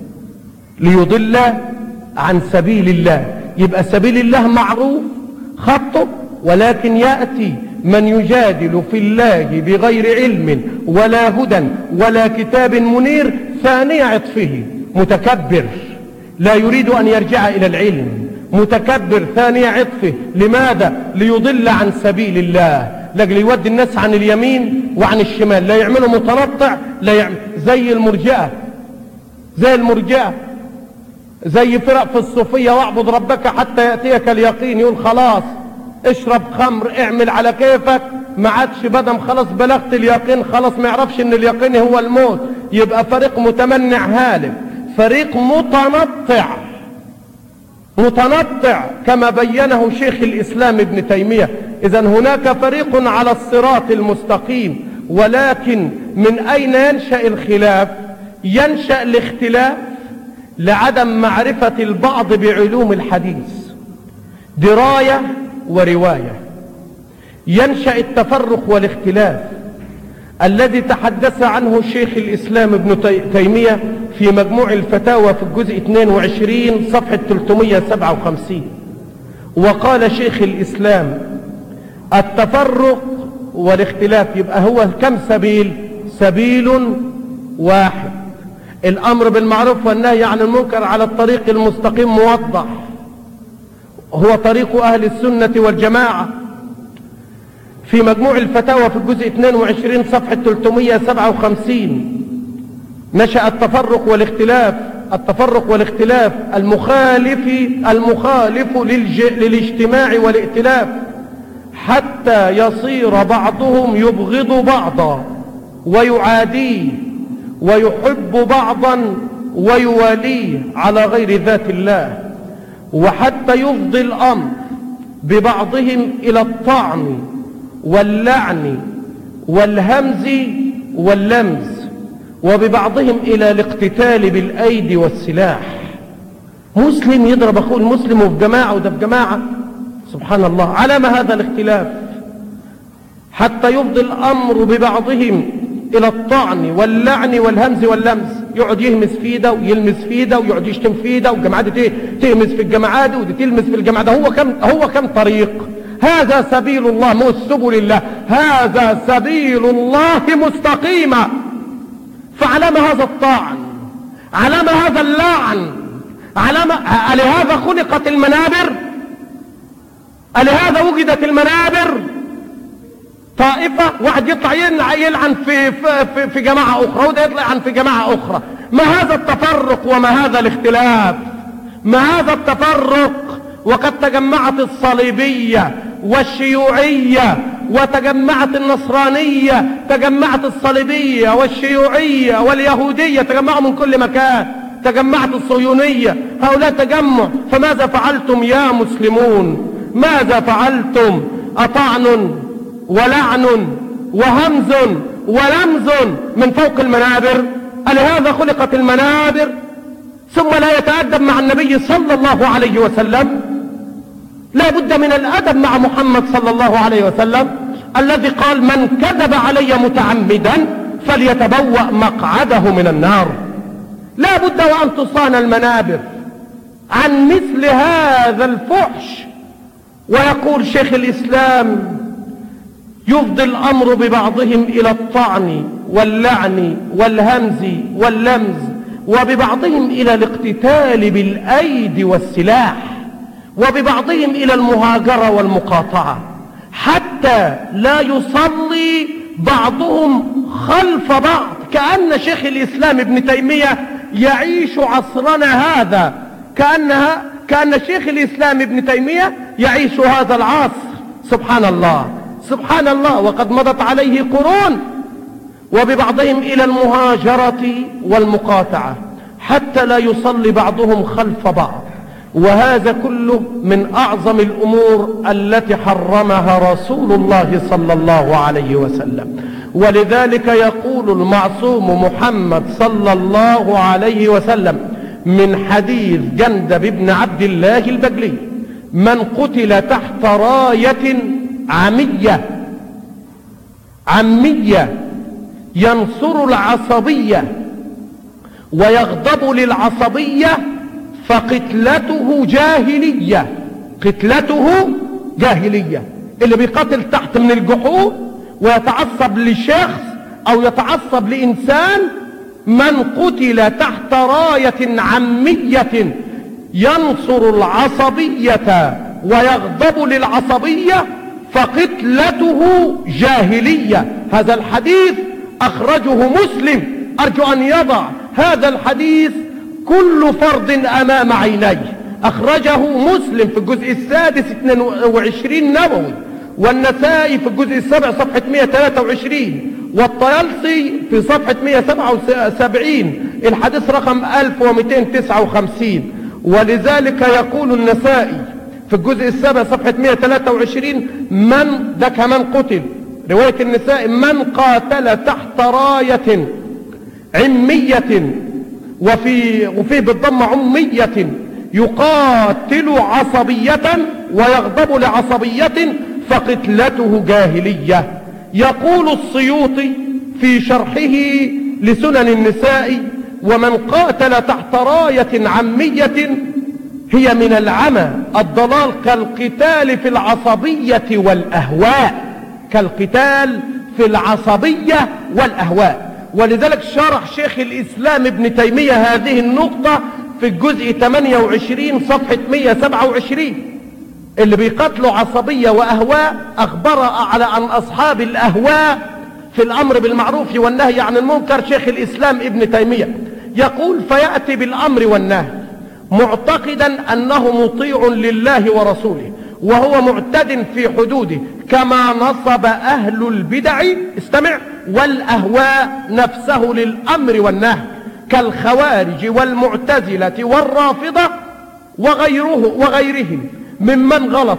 [SPEAKER 1] ليضل عن سبيل الله. يبقى سبيل الله معروف خطه، ولكن يأتي من يجادل في الله بغير علم ولا هدى ولا كتاب منير، ثاني عطفه، متكبر لا يريد أن يرجع إلى العلم، متكبر ثاني عطفه. لماذا؟ ليضل عن سبيل الله، لاجل يودي الناس عن اليمين وعن الشمال، لا يعملوا متنطع، لا يعمل زي المرجئة، زي المرجئة زي فرق في الصوفية: واعبد ربك حتى يأتيك اليقين. يقول خلاص اشرب خمر، اعمل على كيفك، ما عادش بدم، خلاص بلغت اليقين، خلاص ما يعرفش ان اليقين هو الموت. يبقى فريق متمنع هالك، فريق متنطع متنطع كما بينه شيخ الإسلام ابن تيمية. إذن هناك فريق على الصراط المستقيم. ولكن من أين ينشأ الخلاف؟ ينشأ الاختلاف لعدم معرفة البعض بعلوم الحديث، دراية ورواية. ينشأ التفرق والاختلاف الذي تحدث عنه شيخ الإسلام ابن تيمية في مجموع الفتاوى في الجزء اثنين وعشرين صفحة ثلاثمائة وسبعة وخمسين. وقال شيخ الإسلام: التفرق والاختلاف يبقى هو كم سبيل؟ سبيل واحد. الأمر بالمعروف والنهي عن المنكر على الطريق المستقيم موضح، هو طريق أهل السنة والجماعة. في مجموع الفتاوى في الجزء اثنين وعشرين صفحة ثلاثمائة وسبعة وخمسين نشأ التفرق والاختلاف. التفرق والاختلاف المخالف المخالف للاجتماع والائتلاف، حتى يصير بعضهم يبغض بعضا ويعاديه، ويحب بعضا ويواليه على غير ذات الله، وحتى يفضي الأمر ببعضهم إلى الطعن واللعن والهمز واللمز، وببعضهم إلى الاقتتال بالأيدي والسلاح. مسلم يضرب أخوه المسلم وفي جماعة وده في جماعة، سبحان الله. على ما هذا الاختلاف؟ حتى يفضي الأمر ببعضهم الى الطعن واللعن والهمز واللمز، يقعد يهمس في ده ويلمس في ده ويقعد يشتم في ده، والجماعه دي تهمس في الجماعه دي ودي تلمس في الجماعه ده. هو كم هو كم طريق؟ هذا سبيل الله مو سبل الله، هذا سبيل الله مستقيمة. فعلى ما هذا الطعن؟ على ما هذا اللعن؟ على ما ألهذا خلقت المنابر؟ ألهذا وجدت المنابر؟ طائفة واحد يطلع يلعن في, في, في جماعة أخرى وده يطلع عن في جماعة أخرى. ما هذا التفرق وما هذا الاختلاف؟ ما هذا التفرق وقد تجمعت الصليبية والشيوعية وتجمعت النصرانية، تجمعت الصليبية والشيوعية واليهودية، تجمعوا من كل مكان، تجمعت الصهيونية، هؤلاء تجمع. فماذا فعلتم يا مسلمون؟ ماذا فعلتم؟ أطعن ولعن وهمز ولمز من فوق المنابر. ألهذا خلقت المنابر؟ ثم لا يتأدب مع النبي صلى الله عليه وسلم؟ لا بد من الأدب مع محمد صلى الله عليه وسلم الذي قال: من كذب علي متعمدا فليتبوأ مقعده من النار. لا بد وأن تصان المنابر عن مثل هذا الفحش. ويقول شيخ الإسلام: يفضي الأمر ببعضهم إلى الطعن واللعن والهمز واللمز، وببعضهم إلى الاقتتال بالأيدي والسلاح، وببعضهم إلى المهاجرة والمقاطعة، حتى لا يصلي بعضهم خلف بعض. كأن شيخ الإسلام ابن تيمية يعيش عصرنا هذا، كأنها كأن شيخ الإسلام ابن تيمية يعيش هذا العصر. سبحان الله سبحان الله، وقد مضت عليه قرون. وببعضهم إلى المهاجرة والمقاطعة حتى لا يصلي بعضهم خلف بعض. وهذا كله من أعظم الأمور التي حرمها رسول الله صلى الله عليه وسلم. ولذلك يقول المعصوم محمد صلى الله عليه وسلم من حديث جندب بن عبد الله البجلي: من قتل تحت راية عمية عمية ينصر العصبية ويغضب للعصبية فقتلته جاهلية. قتلته جاهلية. اللي بيقتل تحت من الجحود ويتعصب لشخص أو يتعصب لإنسان، من قتل تحت راية عمية ينصر العصبية ويغضب للعصبية فقتلته جاهلية. هذا الحديث أخرجه مسلم. أرجو أن يضع هذا الحديث كل فرد أمام عينيه. أخرجه مسلم في الجزء السادس اثنين وعشرين نووي، والنسائي في الجزء السابع صفحة مئة وثلاثة وعشرين، والطيالسي في صفحة مئة وسبعة وسبعين الحديث رقم ألف ومئتين وتسعة وخمسين. ولذلك يقول النسائي في الجزء السابع صفحة مئة وثلاثة وعشرين: من ده كمان قتل، رواية النسائي: من قاتل تحت راية عمية، وفي وفيه بالضم عمية، يقاتل عصبية ويغضب لعصبية فقتلته جاهلية. يقول السيوطي في شرحه لسنن النساء: ومن قاتل تحت راية عمية هي من العمى الضلال كالقتال في العصبية والأهواء. كالقتال في العصبية والأهواء. ولذلك شرح شيخ الإسلام ابن تيمية هذه النقطة في الجزء ثمانية وعشرين صفحة مئة وسبعة وعشرين. اللي بيقتلوا عصبية وأهواء أخبر على أن أصحاب الأهواء في الأمر بالمعروف والنهي عن المنكر شيخ الإسلام ابن تيمية يقول: فيأتي بالأمر والنهي معتقدا أنه مطيع لله ورسوله وهو معتد في حدوده، كما نصب أهل البدع استمع والأهواء نفسه للأمر والنهي كالخوارج والمعتزلة والرافضة وغيره وغيرهم ممن غلط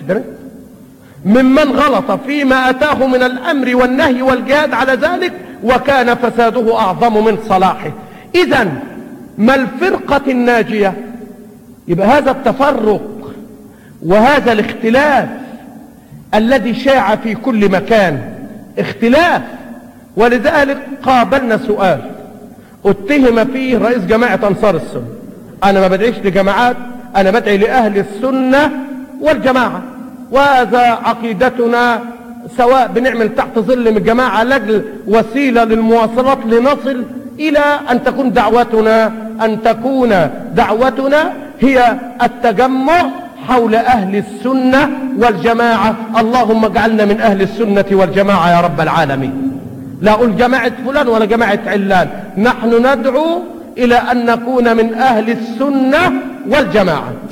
[SPEAKER 1] ممن غلط فيما أتاه من الأمر والنهي والجهاد على ذلك، وكان فساده أعظم من صلاحه. إذن ما الفرقة الناجية؟ يبقى هذا التفرق وهذا الاختلاف الذي شاع في كل مكان، اختلاف ولذلك قابلنا سؤال اتهم فيه رئيس جماعة أنصار السنة. أنا ما بدعيش لجماعات، أنا بدعي لأهل السنة والجماعة، وهذا عقيدتنا، سواء بنعمل تحت ظل من الجماعة لجل وسيلة للمواصلات لنصل إلى أن تكون دعوتنا أن تكون دعوتنا هي التجمع حول أهل السنة والجماعة. اللهم اجعلنا من أهل السنة والجماعة يا رب العالمين. لا أقول جماعة فلان ولا جماعة علان، نحن ندعو إلى أن نكون من أهل السنة والجماعة.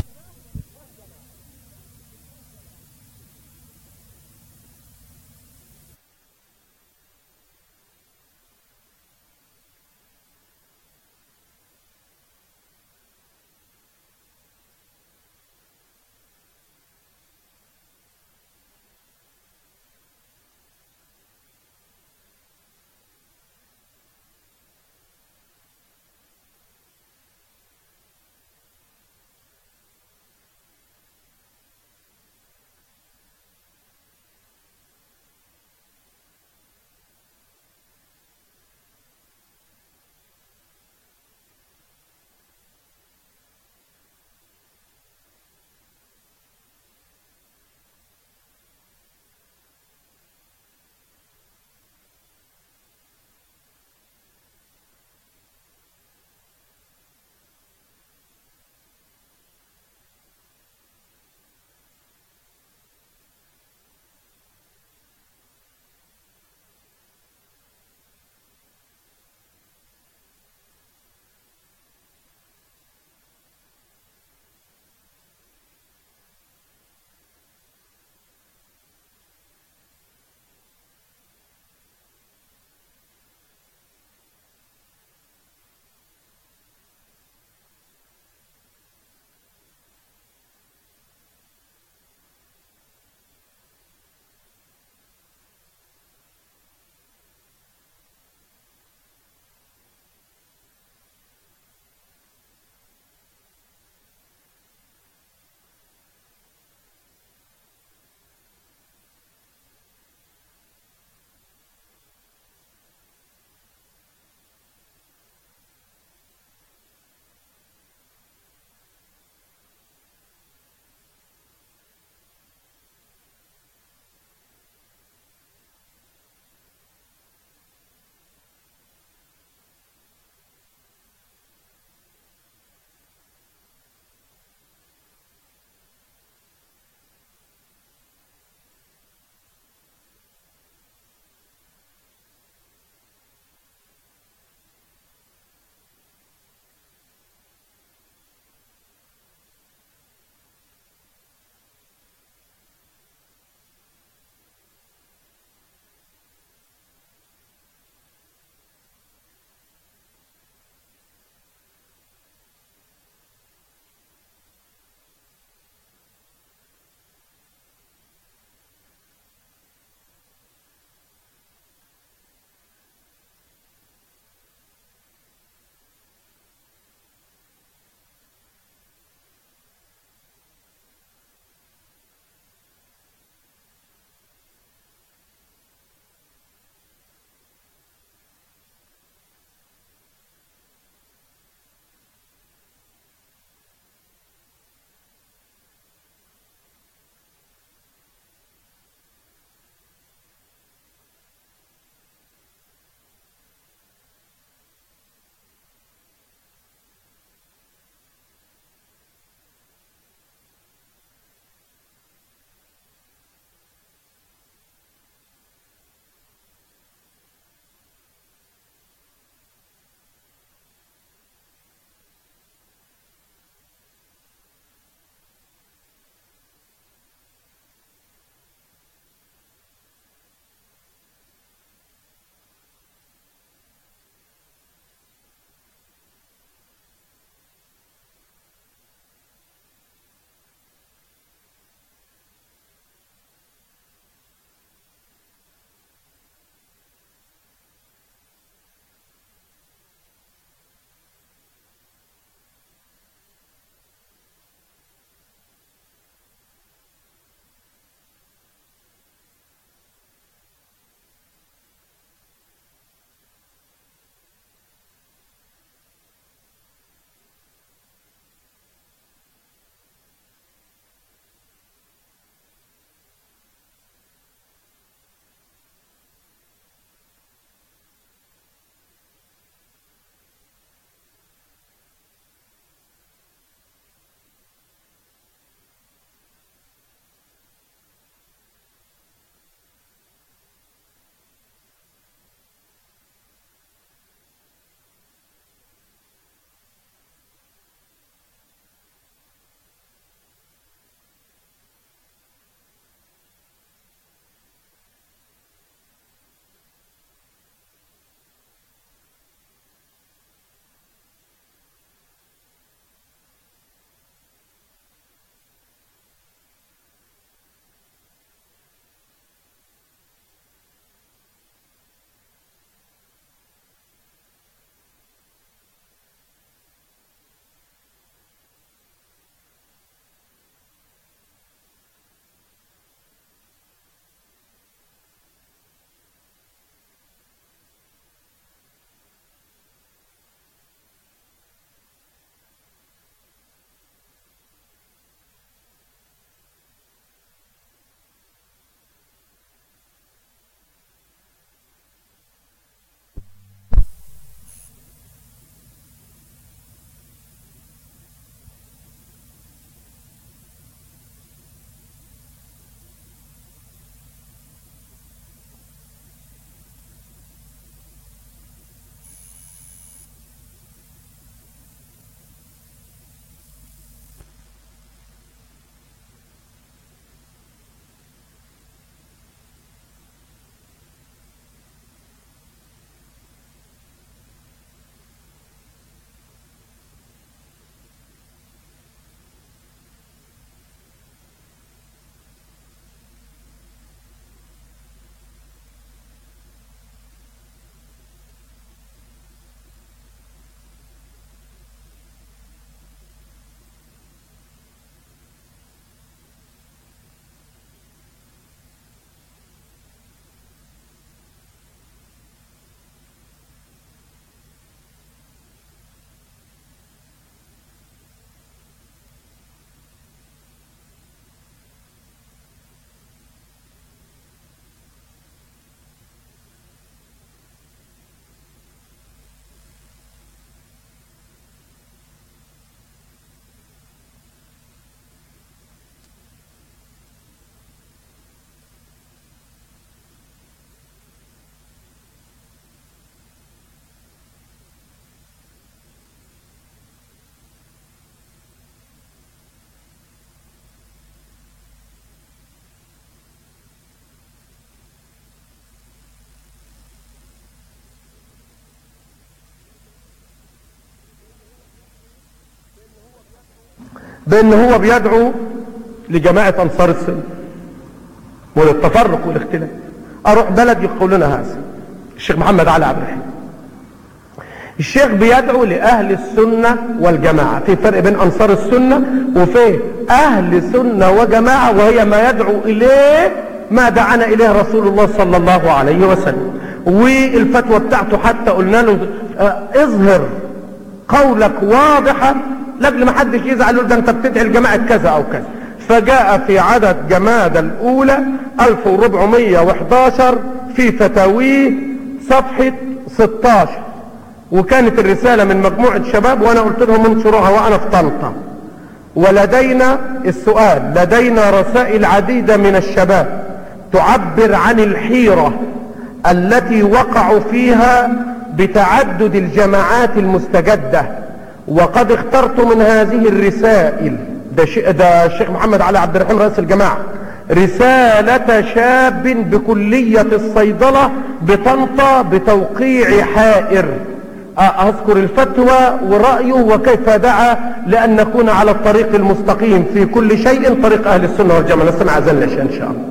[SPEAKER 1] بان هو بيدعو لجماعة انصار السنة وللتفرق والاختلاف. اروح بلد يقولون هذا الشيخ محمد علي عبد الرحيم، الشيخ بيدعو لأهل السنة والجماعة، في فرق بين أنصار السنة وفي أهل سنة وجماعة، وهي ما يدعو إليه ما دعانا إليه رسول الله صلى الله عليه وسلم. والفتوى بتاعته حتى قلنا له اه اظهر قولك واضحة لاجل ما حدش يزعل يقول ده انت بتدعي لجماعة كذا او كذا. فجاء في عدد جمادى الأولى ألف وأربعمائة وأحد عشر في فتاويه صفحة ستة عشر، وكانت الرسالة من مجموعة شباب وانا قلت لهم انشروها وانا في طنطا. ولدينا السؤال، لدينا رسائل عديدة من الشباب تعبر عن الحيرة التي وقعوا فيها بتعدد الجماعات المستجدة، وقد اخترت من هذه الرسائل، ده, ده الشيخ محمد علي عبد الرحيم رئيس الجماعة، رسالة شاب بكلية الصيدلة بطنطا بتوقيع حائر، أذكر الفتوى ورأيه وكيف دعا لأن نكون على الطريق المستقيم في كل شيء، طريق أهل السنة والجماعة. نستمع أذان إن شاء الله.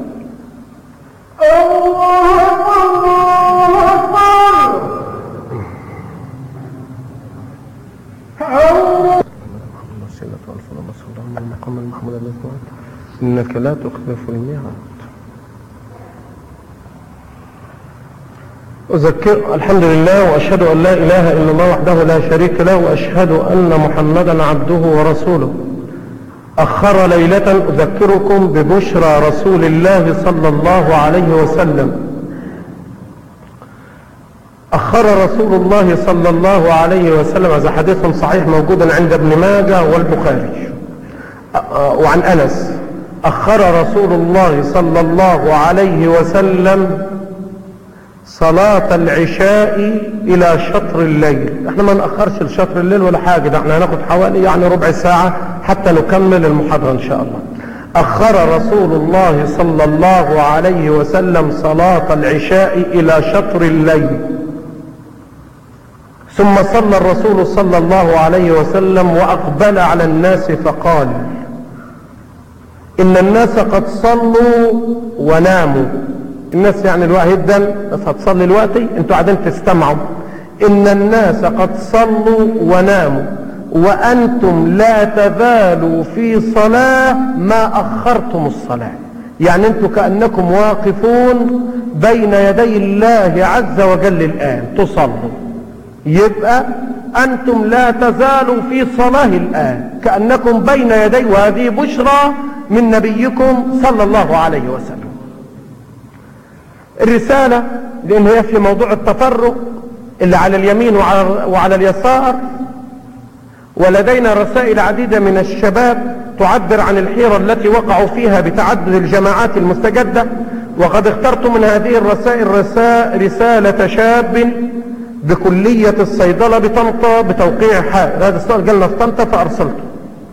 [SPEAKER 1] إنك لا تخلف الميعاد. أذكر الحمد لله وأشهد أن لا إله إلا الله وحده لا شريك له، وأشهد أن محمدا عبده ورسوله. أخر ليلة أذكركم ببشرى رسول الله صلى الله عليه وسلم. أخر رسول الله صلى الله عليه وسلم، هذا حديث صحيح موجود عند ابن ماجه والبخاري، وعن أنس، أخر رسول الله صلى الله عليه وسلم صلاة العشاء إلى شطر الليل. احنا ما نأخرش لشطر الليل ولا حاجة، ده احنا هناخد حوالي يعني ربع ساعة حتى نكمل المحاضرة إن شاء الله. أخر رسول الله صلى الله عليه وسلم صلاة العشاء إلى شطر الليل، ثم صلى الرسول صلى الله عليه وسلم وأقبل على الناس فقال: إن الناس قد صلوا وناموا. الناس يعني الوقت جدا بس هتصلي الوقتي، انتوا قاعدين تستمعوا. إن الناس قد صلوا وناموا وأنتم لا تزالوا في صلاة ما أخرتم الصلاة. يعني انتوا كأنكم واقفون بين يدي الله عز وجل الآن تصلوا، يبقى أنتم لا تزالوا في صلاة الآن كأنكم بين يدي، وهذه بشرى من نبيكم صلى الله عليه وسلم. الرسالة لأن هي في موضوع التفرق اللي على اليمين وعلى اليسار، ولدينا رسائل عديدة من الشباب تعبر عن الحيرة التي وقعوا فيها بتعدد الجماعات المستجدة، وقد اخترت من هذه الرسائل رسالة شاب بكلية الصيدلة بطنطا بتوقيع حائر. هذا السؤال قالنا في طنطا فأرسلته.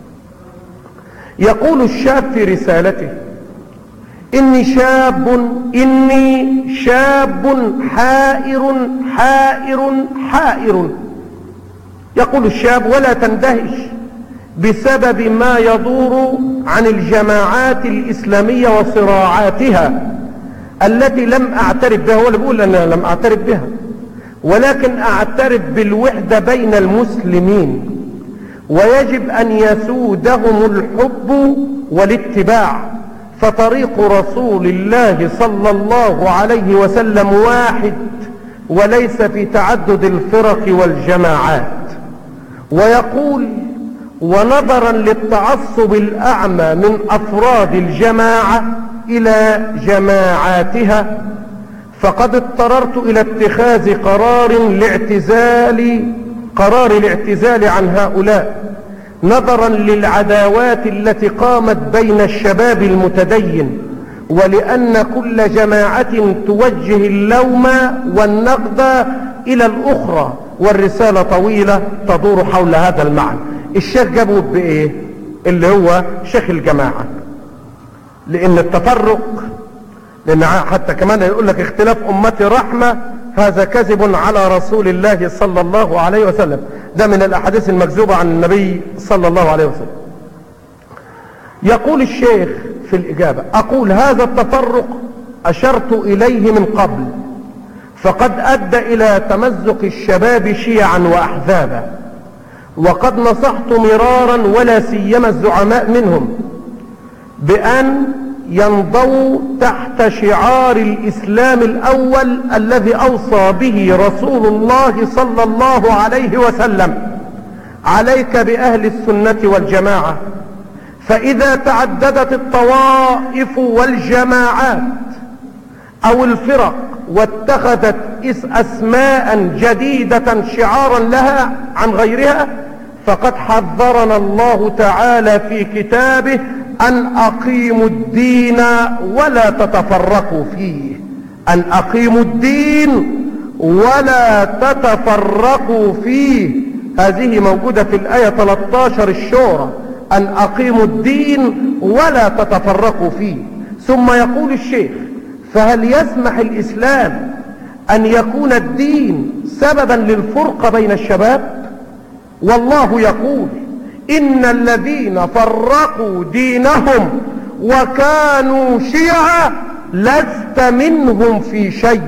[SPEAKER 1] يقول الشاب في رسالته: إني شاب إني شاب حائر حائر حائر. يقول الشاب: ولا تندهش بسبب ما يدور عن الجماعات الإسلامية وصراعاتها التي لم أعترف بها. هو اللي بيقول أنا لم أعترف بها، ولكن أعترف بالوحدة بين المسلمين، ويجب أن يسودهم الحب والاتباع، فطريق رسول الله صلى الله عليه وسلم واحد وليس في تعدد الفرق والجماعات. ويقول: ونظرا للتعصب الأعمى من أفراد الجماعة إلى جماعاتها، فقد اضطررت إلى اتخاذ قرار الاعتزال قرار الاعتزال عن هؤلاء، نظرا للعداوات التي قامت بين الشباب المتدين، ولأن كل جماعة توجه اللوم والنقد إلى الأخرى، والرسالة طويلة تدور حول هذا المعنى. الشيخ جابه بإيه؟ اللي هو شيخ الجماعة، لأن التفرق، لأن حتى كمان يقول لك اختلاف أمتي رحمة، هذا كذب على رسول الله صلى الله عليه وسلم. ده من الأحاديث المكذوبة عن النبي صلى الله عليه وسلم. يقول الشيخ في الإجابة: أقول هذا التفرق أشرت إليه من قبل، فقد أدى إلى تمزق الشباب شيعا وأحزابا، وقد نصحت مرارا ولا سيما الزعماء منهم بأن ينضووا تحت شعار الإسلام الأول الذي أوصى به رسول الله صلى الله عليه وسلم: عليك بأهل السنة والجماعة، فإذا تعددت الطوائف والجماعات أو الفرق واتخذت أسماء جديدة شعارا لها عن غيرها، فقد حذرنا الله تعالى في كتابه أن أقيموا الدين ولا تتفرقوا فيه، أن أقيموا الدين ولا تتفرقوا فيه. هذه موجودة في الآية ثلاثة عشر الشورى، أن أقيموا الدين ولا تتفرقوا فيه. ثم يقول الشيخ: فهل يسمح الإسلام أن يكون الدين سببا للفرقة بين الشباب؟ والله يقول: إن الذين فرقوا دينهم وكانوا شيعا لست منهم في شيء.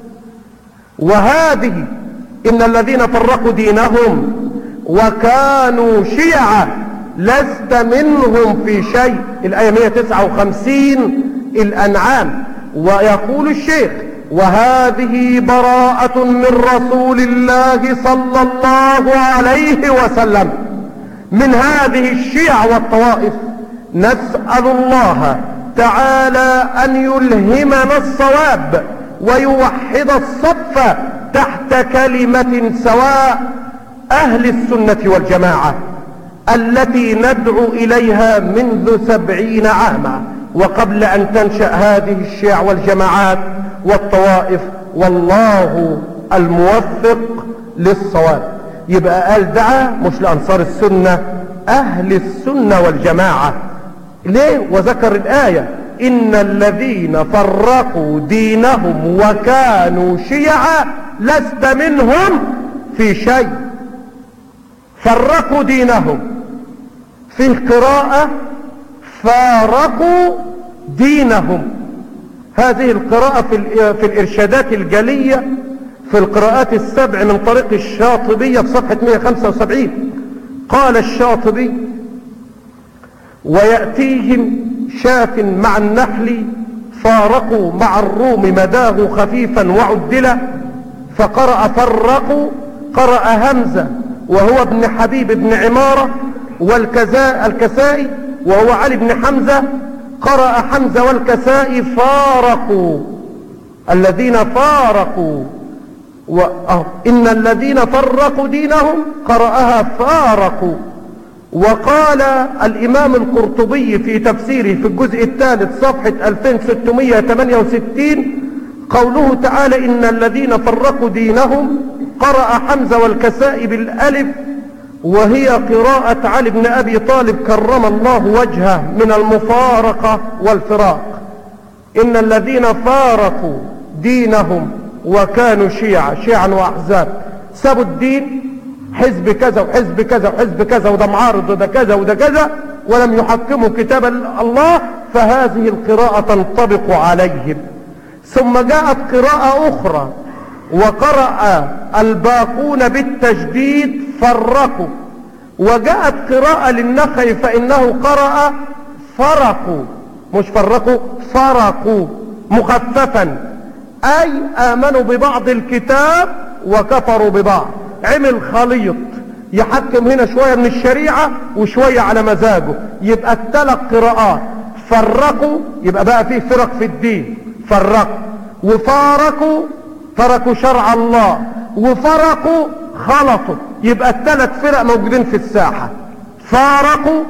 [SPEAKER 1] وهذه إن الذين فرقوا دينهم وكانوا شيعا لست منهم في شيء، الآية مئة وتسعة وخمسين الأنعام. ويقول الشيخ: وهذه براءة من رسول الله صلى الله عليه وسلم من هذه الشيع والطوائف. نسأل الله تعالى أن يلهمنا الصواب ويوحد الصف تحت كلمة سواء، أهل السنة والجماعة التي ندعو إليها منذ سبعين عاما، وقبل أن تنشأ هذه الشيع والجماعات والطوائف، والله الموفق للصواب. يبقى قال دعا مش لأنصار السنة، أهل السنة والجماعة. ليه؟ وذكر الآية: إن الذين فرقوا دينهم وكانوا شيعا لست منهم في شيء. فرقوا دينهم، في قراءة فارقوا دينهم. هذه القراءة في الإرشادات الجلية في القراءات السبع من طريق الشاطبية في صفحة مئة وخمسة وسبعين. قال الشاطبي: ويأتيهم شاف مع النحل فارقوا مع الروم مداه خفيفا وعدلا، فقرأ فرقوا قرأ همزة وهو ابن حبيب بن عمارة، والكسائي وهو علي بن حمزة قرأ حمزة والكسائي فارقوا. الذين فارقوا و... إن الذين فرقوا دينهم قرأها فارقوا. وقال الإمام القرطبي في تفسيره في الجزء الثالث صفحة ألفين وستمئة وثمانية وستين قوله تعالى: إن الذين فرقوا دينهم قرأ حمزة والكسائي بالألف، وهي قراءة علي بن أبي طالب كرم الله وجهه من المفارقة والفراق. إن الذين فارقوا دينهم وكانوا شيعا، شيعا وأحزاب، سابوا الدين، حزب كذا وحزب كذا وحزب كذا، وده معارض وده كذا وده كذا، ولم يحكموا كتاب الله، فهذه القراءة تنطبق عليهم. ثم جاءت قراءة أخرى وقرأ الباقون بالتجديد فرقوا، وجاءت قراءة للنخعي فإنه قرأ فرقوا، مش فرقوا، فرقوا مخففا، أي آمنوا ببعض الكتاب وكفروا ببعض. عمل خليط يحكم هنا شوية من الشريعة وشوية على مزاجه، يبقى الثلاث قراءات فرقوا، يبقى بقى فيه فرق في الدين، فرقوا وفارقوا، تركوا شرع الله، وفرقوا خلطوا، يبقى الثلاث فرق موجودين في الساحة، فارقوا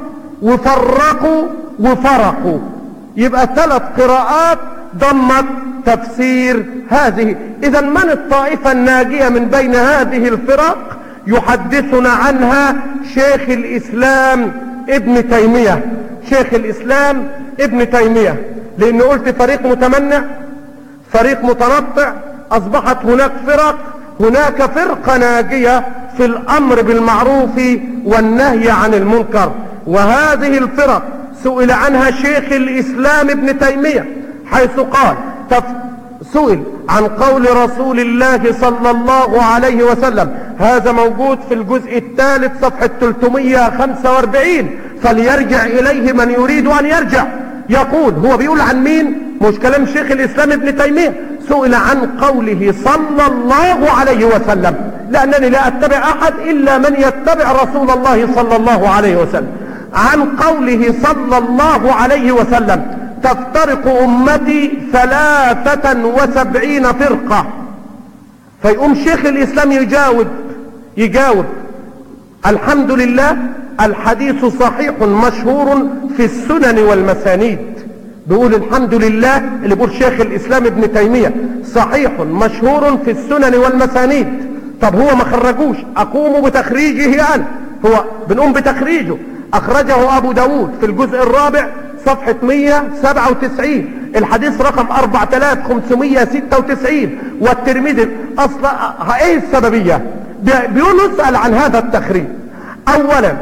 [SPEAKER 1] وفرقوا وفرقوا، يبقى ثلاث قراءات ضمت تفسير هذه. إذا من الطائفة الناجية من بين هذه الفرق؟ يحدثنا عنها شيخ الإسلام ابن تيمية، شيخ الإسلام ابن تيمية. لأن قلت فريق متمنع، فريق متنطع، أصبحت هناك فرق، هناك فرقة ناجية في الأمر بالمعروف والنهي عن المنكر. وهذه الفرق سئل عنها شيخ الإسلام ابن تيمية حيث قال سئل عن قول رسول الله صلى الله عليه وسلم، هذا موجود في الجزء الثالث صفحة ثلاثمائة وخمسة وأربعين، فليرجع إليه من يريد أن يرجع. يقول هو بيقول عن مين؟ مش كلام شيخ الإسلام ابن تيمية. سئل عن قوله صلى الله عليه وسلم، لأنني لا أتبع أحد إلا من يتبع رسول الله صلى الله عليه وسلم. عن قوله صلى الله عليه وسلم تفترق أمتي ثلاثة وسبعين فرقة. فيقوم شيخ الإسلام يجاوب يجاوب الحمد لله الحديث صحيح مشهور في السنن والمسانيد. بيقول الحمد لله اللي بيقول شيخ الإسلام ابن تيمية صحيح مشهور في السنن والمسانيد. طب هو ما خرجوش، أقوم بتخريجه أنا. هو بنقوم بتخريجه. أخرجه أبو داود في الجزء الرابع صفحة مئة وسبعة وتسعين الحديث رقم أربعة آلاف وخمسمائة وستة وتسعين، والترمذي. أصلا ايه السببية؟ بيقول نسأل عن هذا التخريج. أولا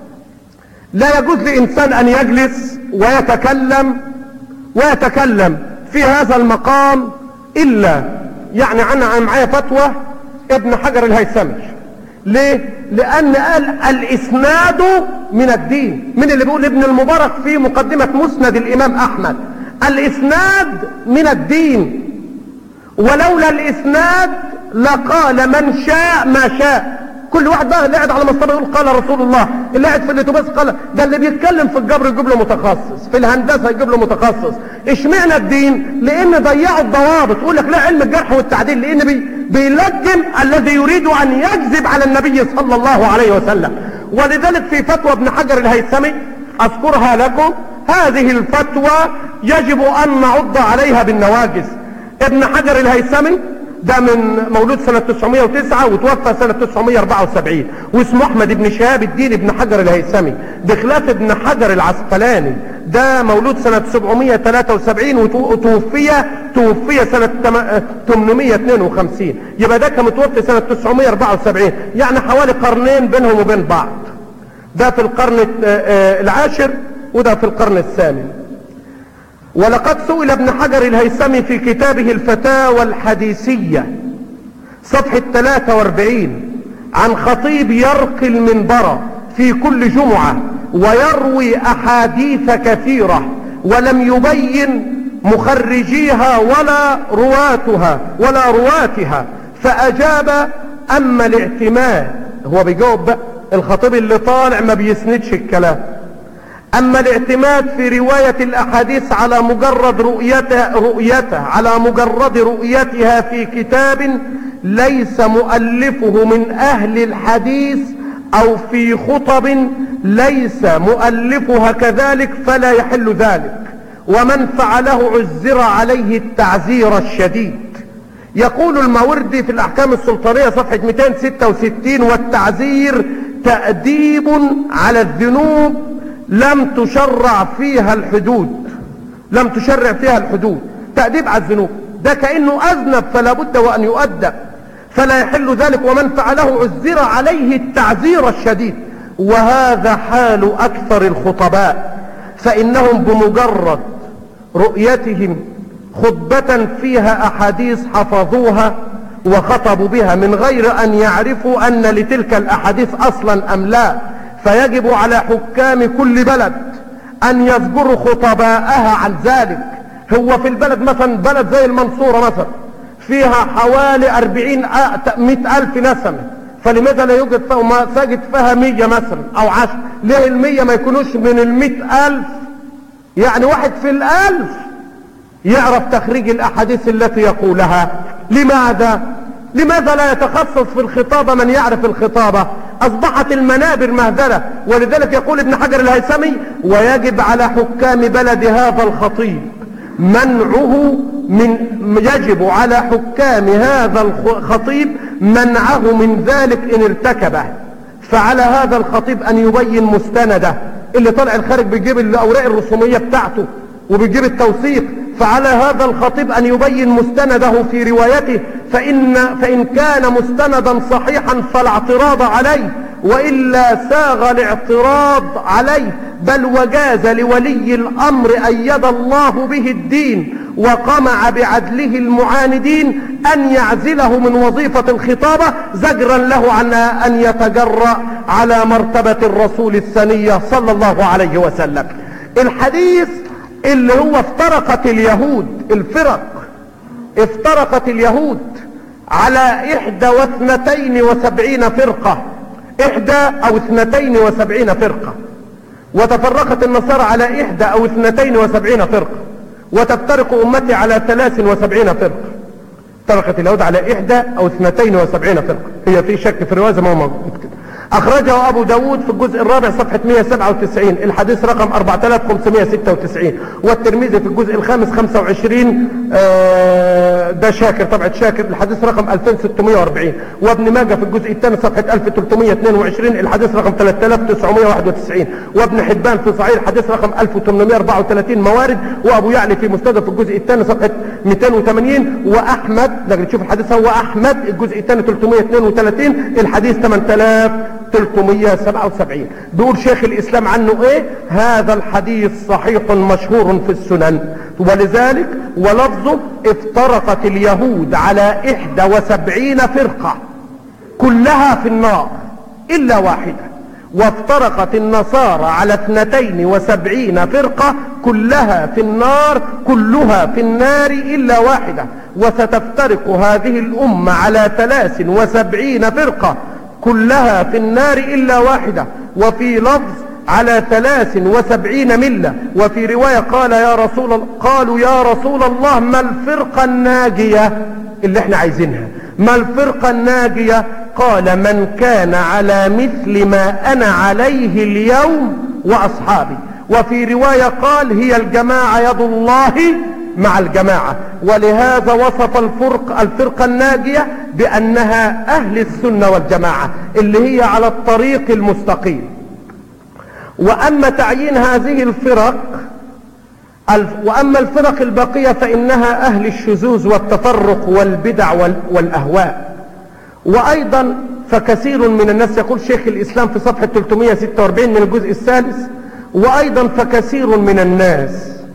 [SPEAKER 1] لا يجوز لإنسان أن يجلس ويتكلم ويتكلم في هذا المقام إلا يعني أنا معايا فتوى ابن حجر الهيثمي. ليه؟ لأن قال الإسناد من الدين. من اللي بيقول ابن المبارك في مقدمة مسند الإمام أحمد الإسناد من الدين، ولولا الإسناد لقال من شاء ما شاء. كل واحد بقى اللي قاعد على مصطبه يقول قال رسول الله، اللي قاعد في الاتوبيس قال. ده اللي بيتكلم في الجبر يجيب له متخصص، في الهندسه يجيب له متخصص. اشمعنى الدين؟ لان ضيعوا الضوابط. يقول لك لا علم الجرح والتعديل، لان بي بيلجم الذي يريد ان يكذب على النبي صلى الله عليه وسلم. ولذلك في فتوى ابن حجر الهيثمي اذكرها لكم، هذه الفتوى يجب ان نعض عليها بالنواجذ. ابن حجر الهيثمي ده من مولود سنة تسعمائة وتسعة وتوفى سنة تسعمائة وأربعة وسبعين، واسمه احمد بن شهاب الدين ابن حجر الهيثمي، بخلاف ابن حجر العسقلاني ده مولود سنة سبعمائة وثلاثة وسبعين وتوفي توفي سنة ثمانمائة واثنين وخمسين. يبقى ده كان متوفي سنة تسعمائة وأربعة وسبعين، يعني حوالي قرنين بينهم وبين بعض. ده في القرن العاشر وده في القرن الثامن. ولقد سئل ابن حجر الهيثمي في كتابه الفتاوى الحديثية صفحة ثلاثة وأربعين عن خطيب يرقي المنبر في كل جمعة ويروي أحاديث كثيرة ولم يبين مخرجيها ولا رواتها ولا رواتها، فأجاب أما الاعتماد. هو بيجاوب بقى الخطيب اللي طالع ما بيسندش الكلام. أما الاعتماد في رواية الأحاديث على مجرد رؤيتها, رؤيتها على مجرد رؤيتها في كتاب ليس مؤلفه من أهل الحديث أو في خطب ليس مؤلفها كذلك فلا يحل ذلك، ومن فعله عزر عليه التعزير الشديد. يقول الماوردي في الأحكام السلطانية صفحة مئتين وستة وستين والتعزير تأديب على الذنوب لم تشرع فيها الحدود لم تشرع فيها الحدود تأديب على الذنوب، ده كأنه أذنب فلا بد وأن يؤدب فلا يحل ذلك، ومن فعله عزر عليه التعزير الشديد. وهذا حال أكثر الخطباء، فإنهم بمجرد رؤيتهم خطبة فيها أحاديث حفظوها وخطبوا بها من غير أن يعرفوا أن لتلك الأحاديث أصلا أم لا. فيجب على حكام كل بلد أن يذكروا خطباءها عن ذلك. هو في البلد مثلا بلد زي المنصورة مثلا فيها حوالي أربعين مئة ألف نسمة، فلماذا لا يوجد فيها مساجد فيها مية مثلا أو عشر؟ ليه المية ما يكونوش من المئة ألف؟ يعني واحد في الألف يعرف تخريج الأحاديث التي يقولها. لماذا؟ لماذا لا يتخصص في الخطابة من يعرف الخطابة؟ أصبحت المنابر مهدرة. ولذلك يقول ابن حجر الهيثمي ويجب على حكام بلد هذا الخطيب منعه من يجب على حكام هذا الخطيب منعه من ذلك إن ارتكبه. فعلى هذا الخطيب أن يبين مستنده، اللي طلع الخارج بيجيب الأوراق الرسومية بتاعته وبيجيب التوثيق، فعلى هذا الخطيب أن يبين مستنده في روايته، فإن, فإن كان مستندا صحيحا فلا اعتراض عليه، وإلا ساغ الاعتراض عليه بل وجاز لولي الأمر أيد الله به الدين وقمع بعدله المعاندين أن يعزله من وظيفة الخطابة زجرا له عن أن يتجرأ على مرتبة الرسول الثانية صلى الله عليه وسلم. الحديث اللي هو افترقت اليهود، الفرق افترقت اليهود على إحدى واثنتين وسبعين فرقة، إحدى أو اثنتين وسبعين فرقة، وتفرقت النصارى على إحدى أو اثنتين وسبعين فرقة، وتفترق أمتي على ثلاث وسبعين فرقة. افترقت اليهود على إحدى أو اثنتين وسبعين فرقة، هي في شك في الرواية زي ما هو موجود كده. أخرجه أبو داود في الجزء الرابع صفحة مئة وسبعة وتسعين الحديث رقم أربعة آلاف وخمسمئة وستة وتسعين، والترمذي في الجزء الخامس خمسة وعشرين آه ده شاكر طبعة شاكر الحديث رقم ألفين وستمئة وأربعين، وابن ماجه في الجزء الثاني صفحة ألف وثلاثمئة واثنين وعشرين الحديث رقم ثلاثة آلاف وتسعمئة وواحد وتسعين، وابن حبان في صحيح الحديث رقم ألف وثمانمئة وأربعة وثلاثين موارد، وابو يعلي في مستدرك في الجزء الثاني صفحة مئتين وثمانين، واحمد نقدر نشوف الحديث هو احمد الجزء الثاني ثلاثمئة واثنين وثلاثين الحديث ثمانية آلاف وثلاثمئة وسبعة وسبعين. بيقول شيخ الاسلام عنه ايه؟ هذا الحديث صحيح مشهور في السنن، ولذلك ولفظه افترقت اليهود على احدى وسبعين فرقة كلها في النار الا واحدة، وافترقت النصارى على اثنتين وسبعين فرقة كلها في النار كلها في النار الا واحدة، وستفترق هذه الامة على ثلاث وسبعين فرقة كلها في النار الا واحدة، وفي لفظ على ثلاث وسبعين ملة، وفي رواية قال يا رسول الله قالوا يا رسول الله ما الفرقة الناجية اللي احنا عايزينها؟ ما الفرقة الناجية؟ قال من كان على مثل ما انا عليه اليوم واصحابي، وفي رواية قال هي الجماعة يد الله مع الجماعة. ولهذا وصف الفرق الفرقة الناجية بانها اهل السنة والجماعة اللي هي على الطريق المستقيم. واما تعيين هذه الفرق واما الفرق الباقية فانها اهل الشذوذ والتفرق والبدع والاهواء. وايضا فكثير من الناس يقول شيخ الاسلام في صفحة ثلاثمئة وستة وأربعين من الجزء الثالث، وايضا فكثير من الناس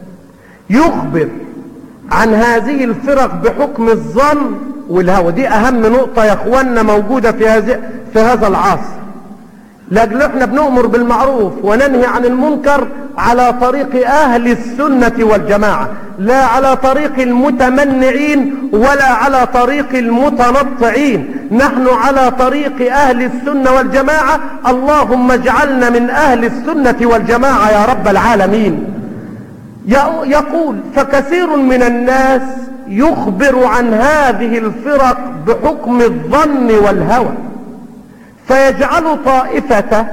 [SPEAKER 1] يخبر عن هذه الفرق بحكم الظن والهوى. دي اهم نقطة يا اخواننا موجودة في هذا في هذا العصر. لاجل احنا بنؤمر بالمعروف وننهي عن المنكر على طريق اهل السنة والجماعة، لا على طريق المتمنعين ولا على طريق المتنطعين. نحن على طريق اهل السنة والجماعة، اللهم اجعلنا من اهل السنة والجماعة يا رب العالمين. يقول فكثير من الناس يخبر عن هذه الفرق بحكم الظن والهوى، فيجعل طائفة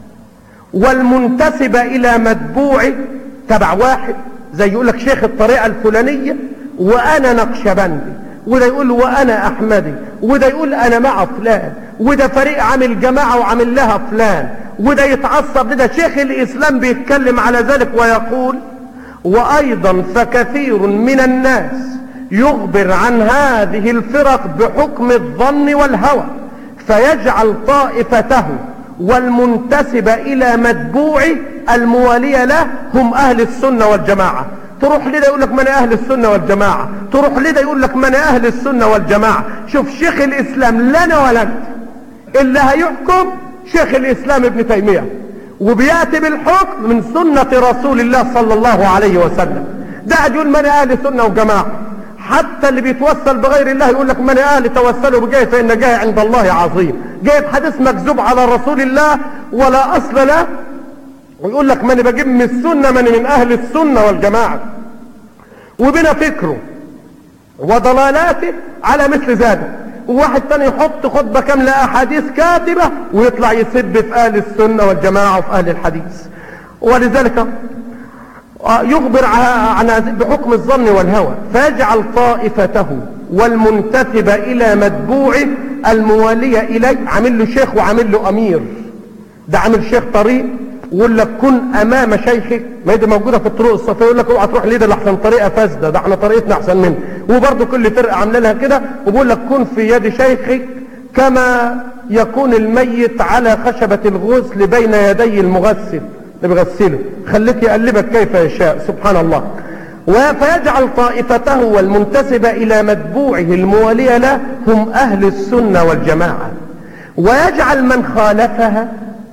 [SPEAKER 1] والمنتسب الى متبوع تبع واحد، زي يقول لك شيخ الطريقة الفلانية وانا نقشبندي، وده يقول وانا احمدي، وده يقول انا مع فلان، وده فريق عامل جماعة وعامل لها فلان، وده يتعصب لده. شيخ الاسلام بيتكلم على ذلك ويقول وايضا فكثير من الناس يخبر عن هذه الفرق بحكم الظن والهوى، فيجعل طائفته والمنتسب الى متبوع الموالية له هم اهل السنة والجماعة. تروح لده يقول لك من اهل السنة والجماعة، تروح لده يقول لك من اهل السنة والجماعة. شوف شيخ الاسلام لنا ولا انت اللي هيحكم شيخ الاسلام ابن تيمية، وبياتي بالحكم من سنة رسول الله صلى الله عليه وسلم. ده يقول من اهل سنة وجماعة. حتى اللي بيتوسل بغير الله يقول لك من اهل توسلوا بجاه فان جاه عند الله عظيم. جايب حديث مكذوب على رسول الله ولا اصل له، ويقول لك من بجيب من السنة من من اهل السنة والجماعة، وبنا فكره وضلالاته على مثل ذلك. وواحد تاني يحط خطبة كاملة احاديث كاتبة ويطلع يسب في اهل السنة والجماعة وفي اهل الحديث. ولذلك يخبر عن بحكم الظن والهوى، فيجعل طائفته والمنتسب الى متبوع الموالية اليه، عامل له شيخ وعامل له امير. ده عامل شيخ طريق ويقول لك كن امام شيخك، ما هي دي موجوده في الطرق الصفيه، يقول لك اوعى تروح ليه ده احسن طريقه فاسده، ده احنا طريقتنا احسن منه. وبرضه كل فرقه عامله لها كده، وبيقول لك كن في يد شيخك كما يكون الميت على خشبه الغسل بين يدي المغسل. بيغسله، خليك يقلبك كيف يشاء سبحان الله. فيجعل طائفته والمنتسبة إلى متبوعه الموالية له هم أهل السنة والجماعة، ويجعل من خالفها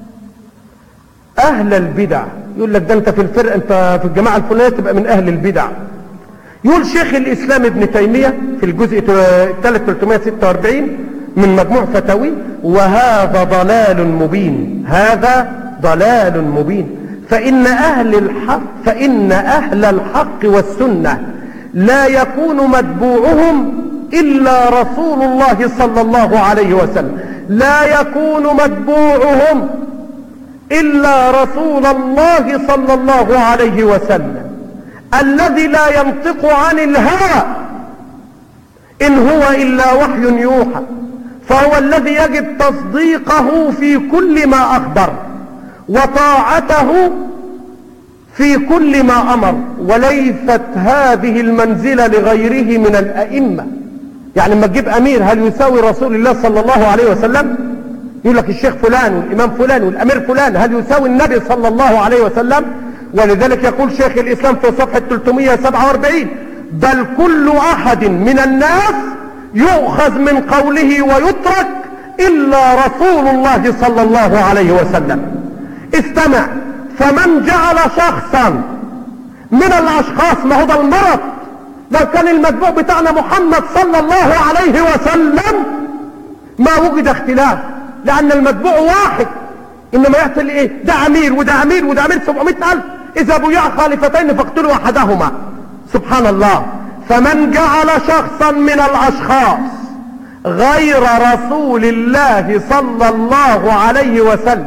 [SPEAKER 1] أهل البدع. يقول لك ده أنت في الفرق، أنت في الجماعة الفلانية تبقى من أهل البدع. يقول شيخ الإسلام ابن تيمية في الجزء ثلاثمائة وستة وأربعين من مجموع فتاوي: وهذا ضلال مبين، هذا ضلال مبين، فإن أهل الحق فإن أهل الحق والسنة لا يكون متبوعهم إلا رسول الله صلى الله عليه وسلم، لا يكون متبوعهم إلا رسول الله صلى الله عليه وسلم الذي لا ينطق عن الهوى إن هو إلا وحي يوحى، فهو الذي يجب تصديقه في كل ما أخبر وطاعته في كل ما أمر، وليست هذه المنزلة لغيره من الأئمة. يعني لما تجيب أمير هل يساوي رسول الله صلى الله عليه وسلم؟ يقول لك الشيخ فلان والإمام فلان والأمير فلان، هل يساوي النبي صلى الله عليه وسلم؟ ولذلك يقول شيخ الإسلام في صفحة ثلاثمائة وسبعة وأربعين: بل كل أحد من الناس يؤخذ من قوله ويترك إلا رسول الله صلى الله عليه وسلم. استمع: فمن جعل شخصا من الأشخاص، ما هو ده المرض، لو كان المتبوع بتاعنا محمد صلى الله عليه وسلم ما وجد اختلاف، لأن المتبوع واحد، إنما يحصل إيه؟ ده أمير وده أمير وده أمير سبعمائة ألف، إذا بويع خالفتين فاقتلوا أحدهما. سبحان الله. فمن جعل شخصا من الأشخاص غير رسول الله صلى الله عليه وسلم،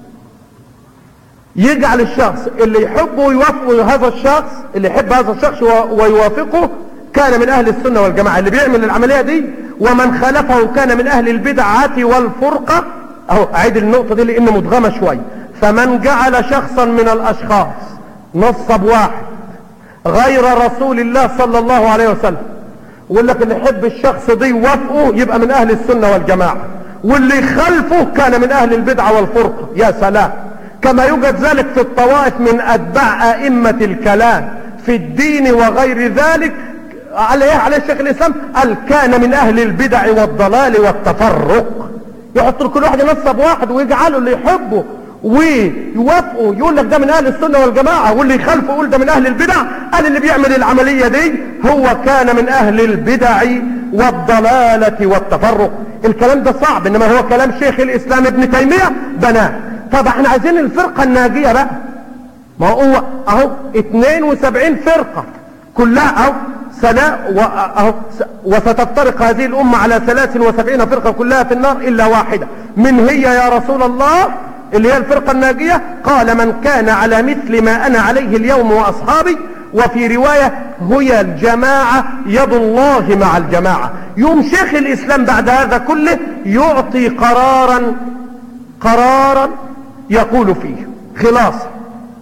[SPEAKER 1] يجعل الشخص اللي يحبه ويوافقه هذا الشخص، اللي يحب هذا الشخص ويوافقه كان من أهل السنة والجماعة اللي بيعمل العملية دي، ومن خالفه كان من أهل البدعة والفرقة. أهو أعيد النقطة دي لأنه مدغمة شوي. فمن جعل شخصا من الأشخاص، نصب واحد غير رسول الله صلى الله عليه وسلم، ويقول لك اللي يحب الشخص دي يوافقه يبقى من أهل السنة والجماعة، واللي يخالفه كان من أهل البدعة والفرقة. يا سلام. كما يوجد ذلك في الطوائف من أتباع أئمة الكلام في الدين وغير ذلك، عليه عليه الشيخ الإسلام قال كان من أهل البدع والضلال والتفرق. يحط كل واحد ينصب واحد ويجعله اللي يحبه ويوافقه، يقول لك ده من أهل السنة والجماعة، واللي يخالفه يقول ده من أهل البدع. قال اللي بيعمل العملية دي هو كان من أهل البدع والضلالة والتفرق. الكلام ده صعب، إنما هو كلام شيخ الإسلام ابن تيمية بناه. طب احنا عايزين الفرقة الناجية بقى، ما هو اهو اثنين وسبعين فرقة كلها اهو سلا اهو، وستفترق هذه الامة على ثلاث وسبعين فرقة كلها في النار الا واحدة. من هي يا رسول الله اللي هي الفرقة الناجية؟ قال من كان على مثل ما انا عليه اليوم واصحابي، وفي رواية هي الجماعة يد الله مع الجماعة. يوم شيخ الاسلام بعد هذا كله يعطي قرارا قرارا يقول فيه خلاصة: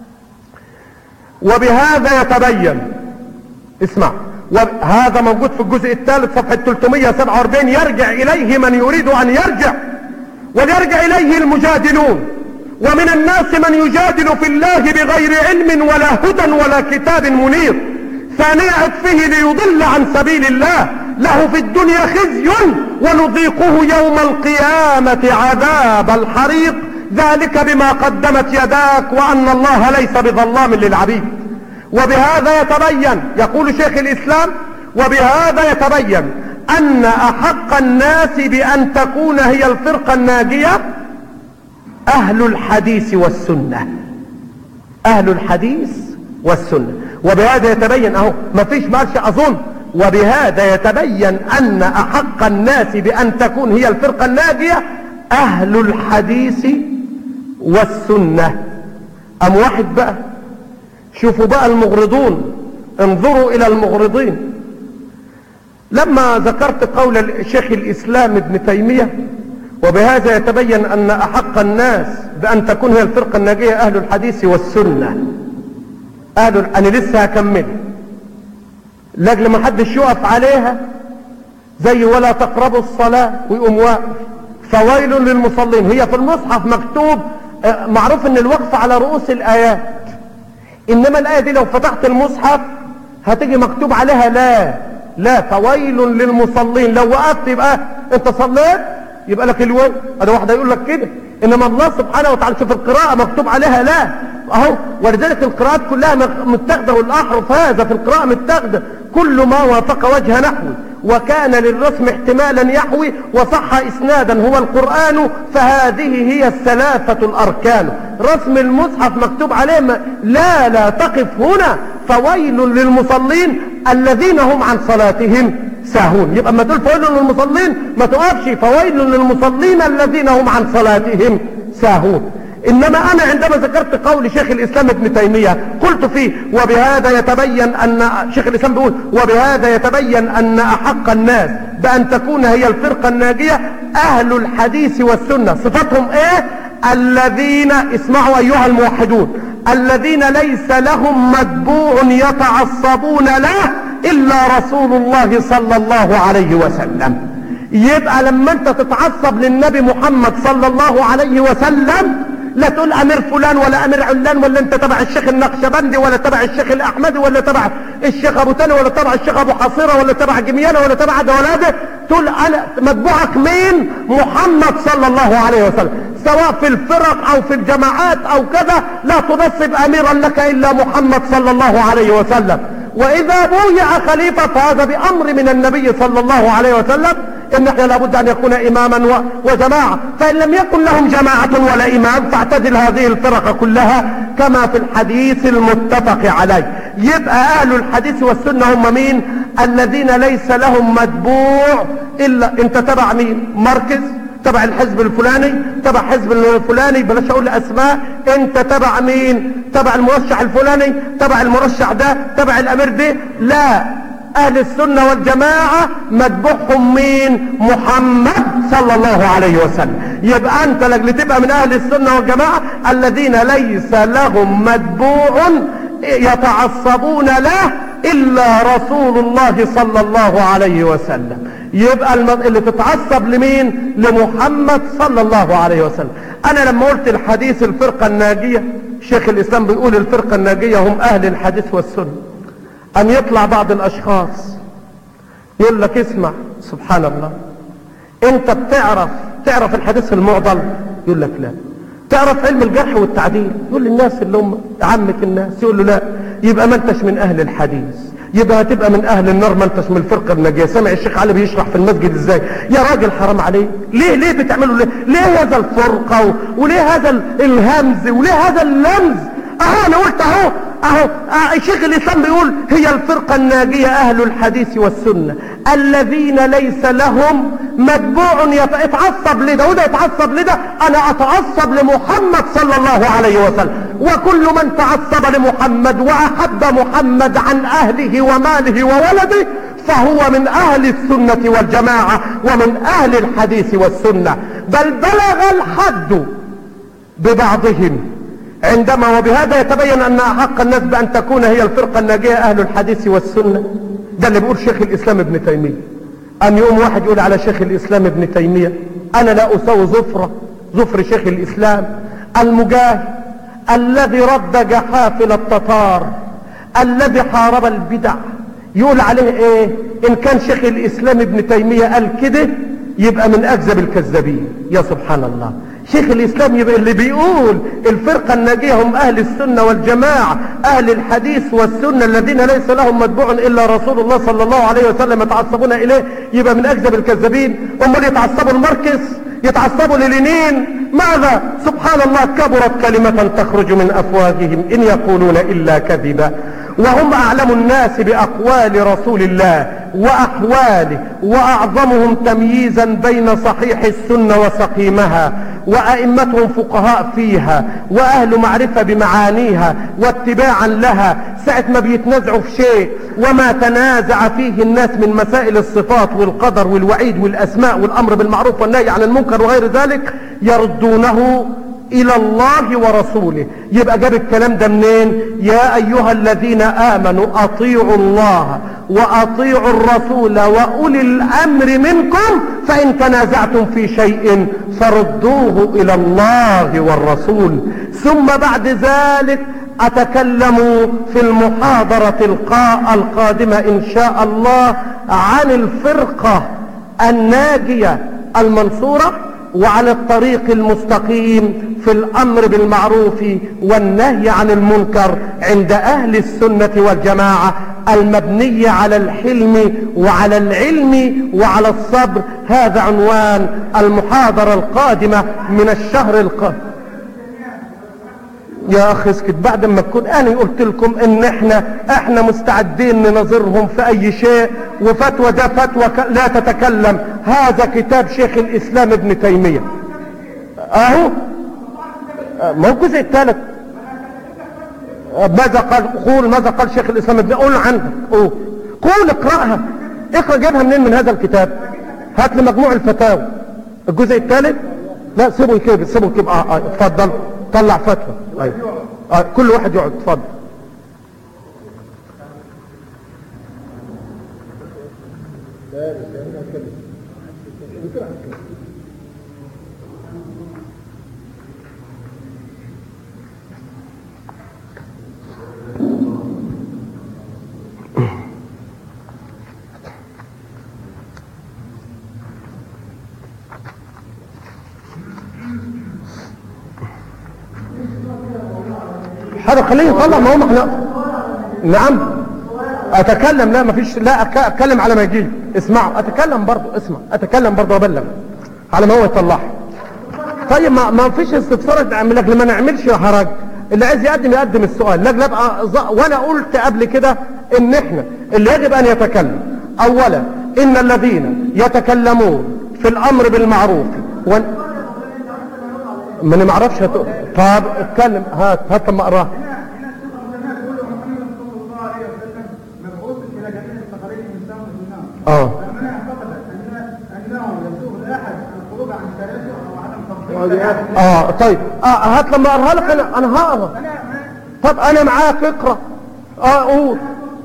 [SPEAKER 1] وبهذا يتبين، اسمع، وهذا موجود في الجزء الثالث صفحة ثلاثمائة وسبعة وأربعين، يرجع إليه من يريد أن يرجع، وليرجع إليه المجادلون. ومن الناس من يجادل في الله بغير علم ولا هدى ولا كتاب منير، ثانية فيه ليضل عن سبيل الله، له في الدنيا خزي ونذيقه يوم القيامة عذاب الحريق، ذلك بما قدمت يداك وأن الله ليس بظلام للعبيد. وبهذا يتبين، يقول شيخ الإسلام: وبهذا يتبين أن أحق الناس بأن تكون هي الفرقة الناجية أهل الحديث والسنة، أهل الحديث والسنة. وبهذا يتبين اهو، ما فيش مارش اظن. وبهذا يتبين ان احق الناس بان تكون هي الفرقة الناجية اهل الحديث والسنة. ام واحد بقى، شوفوا بقى المغرضون، انظروا الى المغرضين. لما ذكرت قول شيخ الاسلام ابن تيمية وبهذا يتبين ان احق الناس بان تكون هي الفرقة الناجية اهل الحديث والسنة، قالوا انا لسه هكمل لاجل ما حدش يقف عليها زي ولا تقربوا الصلاة ويقوم واقف، فويل للمصلين. هي في المصحف مكتوب معروف ان الوقف على رؤوس الايات، انما الايه دي لو فتحت المصحف هتيجي مكتوب عليها لا لا فويل للمصلين. لو وقفت يبقى انت صليت يبقى لك الويل، هذا واحد يقول لك كده، انما الله سبحانه وتعالى شوف القراءه مكتوب عليها لا اهو. ولذلك القراءات كلها متاخده، والاحرف هذا في القراءه متاخده كل ما وافق وجه نحوي وكان للرسم احتمالا يحوي وصح اسنادا هو القرآن، فهذه هي الثلاثة الاركان. رسم المصحف مكتوب عليه لا لا تقف هنا فويل للمصلين الذين هم عن صلاتهم ساهون. يبقى اما تقول فويل للمصلين ما تقفش فويل للمصلين الذين هم عن صلاتهم ساهون. انما انا عندما ذكرت قول شيخ الاسلام ابن تيمية قلت فيه وبهذا يتبين ان شيخ الاسلام بيقول وبهذا يتبين ان احق الناس بان تكون هي الفرقة الناجية اهل الحديث والسنة. صفتهم ايه؟ الذين اسمعوا ايها الموحدون الذين ليس لهم متبوع يتعصبون له الا رسول الله صلى الله عليه وسلم. يبقى لما انت تتعصب للنبي محمد صلى الله عليه وسلم لا تقول امير فلان ولا امير علان ولا انت تبع الشيخ النقشبندي ولا تبع الشيخ الاحمدي ولا تبع الشيخ ابو تاني ولا تبع الشيخ ابو حصيره ولا تبع جميانه ولا تبع ده ولا ده. تقول انا متبوعك مين؟ محمد صلى الله عليه وسلم. سواء في الفرق او في الجماعات او كذا لا تنصب اميرا لك الا محمد صلى الله عليه وسلم. واذا بويع خليفه فهذا بامر من النبي صلى الله عليه وسلم ان احنا لابد ان يكون اماما وجماعه، فان لم يكن لهم جماعه ولا امام فاعتزل هذه الفرق كلها كما في الحديث المتفق عليه. يبقى اهل الحديث والسنه هم مين؟ الذين ليس لهم متبوع الا انت تبع مين؟ مركز تبع الحزب الفلاني تبع حزب الفلاني بلاش اقول اسماء، انت تبع مين؟ تبع المرشح الفلاني تبع المرشح ده تبع الامير ده. لا، اهل السنة والجماعة متبوعهم مين؟ محمد صلى الله عليه وسلم. يبقى انت لجل تبقى من اهل السنة والجماعة الذين ليس لهم متبوع يتعصبون له الا رسول الله صلى الله عليه وسلم. يبقى اللي تتعصب لمين؟ لمحمد صلى الله عليه وسلم. انا لما قلت الحديث الفرقة الناجية شيخ الاسلام بيقول الفرقة الناجية هم اهل الحديث والسنة. ان يطلع بعض الاشخاص يقول لك اسمع سبحان الله انت بتعرف تعرف الحديث المعضل؟ يقول لك لا. تعرف علم الجرح والتعديل؟ يقول للناس اللي هم عامة الناس يقول له لا. يبقى ما انتش من اهل الحديث، يبقى هتبقى من اهل النار، ما انتش من الفرقه الناجيه. سمع الشيخ علي بيشرح في المسجد ازاي؟ يا راجل حرام عليك، ليه ليه بتعملوا ليه؟ ليه هذا الفرقه وليه هذا الهمز وليه هذا اللمز؟ اهو انا قلت اهو اهو الشيخ الاسلام بيقول هي الفرقه الناجيه اهل الحديث والسنه الذين ليس لهم متبوع يتعصب لده وده يتعصب لده. انا اتعصب لمحمد صلى الله عليه وسلم، وكل من تعصب لمحمد واحب محمد عن اهله وماله وولده فهو من اهل السنه والجماعه ومن اهل الحديث والسنه. بل بلغ الحد ببعضهم عندما وبهذا يتبين ان احق الناس بان تكون هي الفرقه الناجيه اهل الحديث والسنه. ده اللي بيقول شيخ الاسلام ابن تيميه. ان يقوم واحد يقول على شيخ الاسلام ابن تيميه انا لا اساوي ظفره ظفر شيخ الاسلام المجاهد الذي رد جحافل التتار الذي حارب البدع. يقول عليه ايه؟ ان كان شيخ الاسلام ابن تيميه قال كده يبقى من اكذب الكذابين. يا سبحان الله، شيخ الاسلام يبقى اللي بيقول الفرقه الناجيه هم اهل السنه والجماعه اهل الحديث والسنه الذين ليس لهم متبوع الا رسول الله صلى الله عليه وسلم يتعصبون اليه، يبقى من اكذب الكذابين. امال يتعصبوا الماركس؟ يتعصبوا للينين؟ ماذا؟ سبحان الله، كبرت كلمه تخرج من افواههم ان يقولون الا كذبا وهم اعلم الناس باقوال رسول الله واحواله واعظمهم تمييزا بين صحيح السنه وسقيمها وائمتهم فقهاء فيها واهل معرفه بمعانيها واتباعا لها. ساعه ما بيتنازعوا في شيء وما تنازع فيه الناس من مسائل الصفات والقدر والوعيد والاسماء والامر بالمعروف والنهي عن المنكر وغير ذلك يردونه إلى الله ورسوله. يبقى جاب الكلام ده منين؟ يا أيها الذين آمنوا أطيعوا الله وأطيعوا الرسول وأولي الأمر منكم فإن تنازعتم في شيء فردوه إلى الله والرسول. ثم بعد ذلك أتكلم في المحاضرة القادمة إن شاء الله عن الفرقة الناجية المنصورة وعلى الطريق المستقيم في الأمر بالمعروف والنهي عن المنكر عند أهل السنة والجماعة المبنية على الحلم وعلى العلم وعلى الصبر. هذا عنوان المحاضرة القادمة من الشهر القادم. يا أخي اسكت، بعد ما تكون أنا قلت لكم إن إحنا إحنا مستعدين ننظرهم في أي شيء، وفتوى ده فتوى لا تتكلم. هذا كتاب شيخ الإسلام ابن تيمية أهو، ما هو الجزء الثالث. ماذا قال؟ قول ماذا قال شيخ الإسلام ابن، قول عندك، قول قول اقرأها، اقرأ جابها منين من هذا الكتاب؟ هات لي مجموع الفتاوى الجزء الثالث. لا سيبوا يكيب سيبوا يكيب. اه اه اتفضل طلع فتوى. أيوة. آه كل واحد يقعد. اتفضل. هذا خليه يطلع. ما هو احنا نعم اتكلم. لا مفيش، لا اتكلم على ما يجي. اسمعوا اتكلم برضه، اسمع اتكلم برضه وابلغ على ما هو يطلع. طيب ما ما فيش استفسار اعمل لما نعملش حرج. اللي عايز يقدم يقدم السؤال. لا لا وانا قلت قبل كده ان احنا اللي يجب ان يتكلم اولا ان الذين يتكلمون في الامر بالمعروف و... ما انا ما اعرفش. هت... طب اتكلم. هات هات لما اقراها. اه اه طيب اه هات لما اقراها لك. انا انا هقرا. طب انا معاك اقرا. اه قول.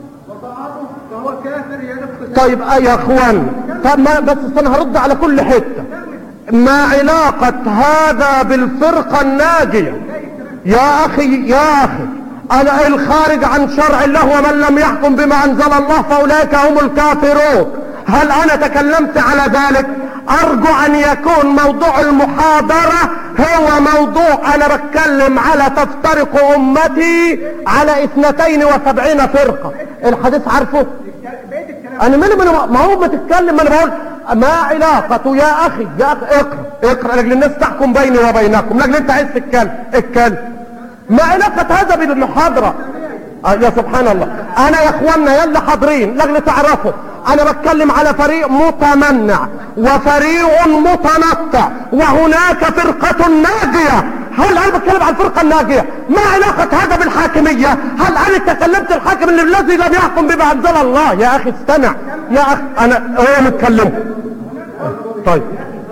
[SPEAKER 1] طيب اه يا اخوان. طب ما بس انا هرد على كل حته. ما علاقة هذا بالفرقة الناجية؟ يا اخي يا اخي انا الخارج عن شرع الله ومن لم يحكم بما انزل الله فاولئك هم الكافرون. هل انا تكلمت على ذلك؟ ارجو ان يكون موضوع المحاضرة هو موضوع انا بتكلم على تفترق امتي على اثنتين وسبعين فرقة. الحديث عارفه؟ انا مالي ما هو ما تتكلم. انا بقول ما علاقة يا اخي يا اخي اقرأ اقرأ لاجل الناس تحكم بيني وبينكم. لاجل انت عايز تتكلم اتكلم. ما علاقة هذا بالمحاضرة؟ آه يا سبحان الله. انا يا اخوانا يلا حاضرين لاجل تعرفوا انا بتكلم على فريق متمنع وفريق متنطع وهناك فرقة ناجية. هل انا بتكلم عن الفرقة الناجية؟ ما علاقة هذا بالحاكمية؟ هل انا تكلمت الحاكم الذي لم يحكم بما انزل الله؟ يا اخي استمع يا اخي انا هو متكلم. طيب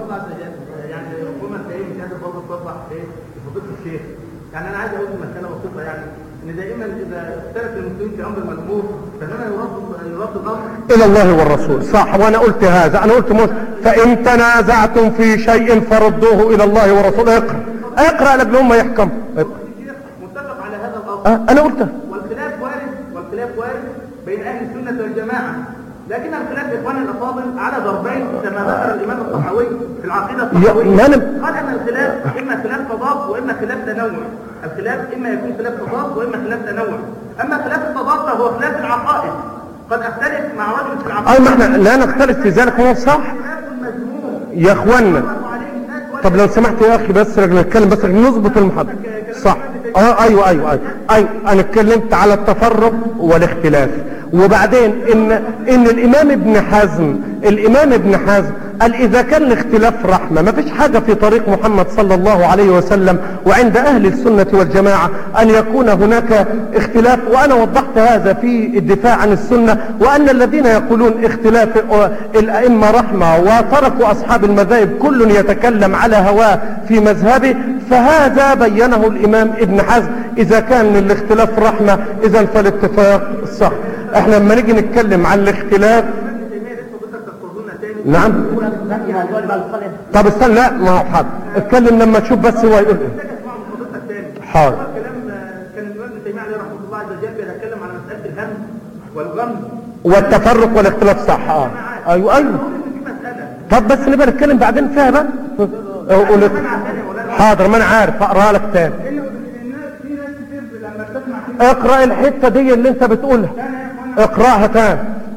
[SPEAKER 2] يعني انا عايز اقول مساله بسيطه، يعني ان دائما اذا اختلف المسلمين في امر المذموم فانما يرد يرد الامر
[SPEAKER 1] الى الله والرسول. صح وانا قلت هذا. انا قلت موسى فان تنازعتم في شيء فردوه الى الله والرسول. اقرا اقرا لاجل هم يحكم.
[SPEAKER 2] متفق على هذا الامر.
[SPEAKER 1] أه انا قلت
[SPEAKER 2] والخلاف وارد والخلاف وارد بين اهل السنه والجماعه، لكن الخلاف اخواني الافاضل على ضربين كما ذكر الامام الطحاوي في العقيده الطحاويه. قال ان الخلاف اما خلاف تضاد واما خلاف تنوع. الخلاف اما يكون خلاف تضاد واما خلاف تنوع. اما خلاف التضاد فهو خلاف العقائد. قد اختلف مع رجل في العقائد.
[SPEAKER 1] اي ما احنا لا نختلف في ذلك. هو صح يا اخوانا. طب لو سمحت يا اخي بس نتكلم بس نظبط المحاضره. صح اه ايوه ايوه ايوه ايوه انا اتكلمت على التفرق والاختلاف. وبعدين ان ان الامام ابن حزم الامام ابن حزم قال اذا كان الاختلاف رحمه ما فيش حاجه في طريق محمد صلى الله عليه وسلم. وعند اهل السنه والجماعه ان يكون هناك اختلاف. وانا وضحت هذا في الدفاع عن السنه. وان الذين يقولون اختلاف الائمه رحمه وتركوا اصحاب المذاهب كل يتكلم على هواه في مذهبه فهذا بينه الامام ابن حزم. اذا كان الاختلاف رحمة اذا فالاتفاق صح. احنا لما نيجي نتكلم عن الاختلاف نعم. طب استنى، لا ما هو حاضر، اتكلم لما تشوف بس هو يقول ايه. حاضر.
[SPEAKER 2] كان الامام ابن تيميه عليه رحمه الله عز وجل بيتكلم على مساله الهم والغم
[SPEAKER 1] والتفرق والاختلاف صح. اه ايوه ايوه. طب بس نبقى نتكلم بعدين فيها بقى. حاضر، ما انا عارف اقراها لك تاني. اقرا الحته دي اللي انت بتقولها، اقراها تاني.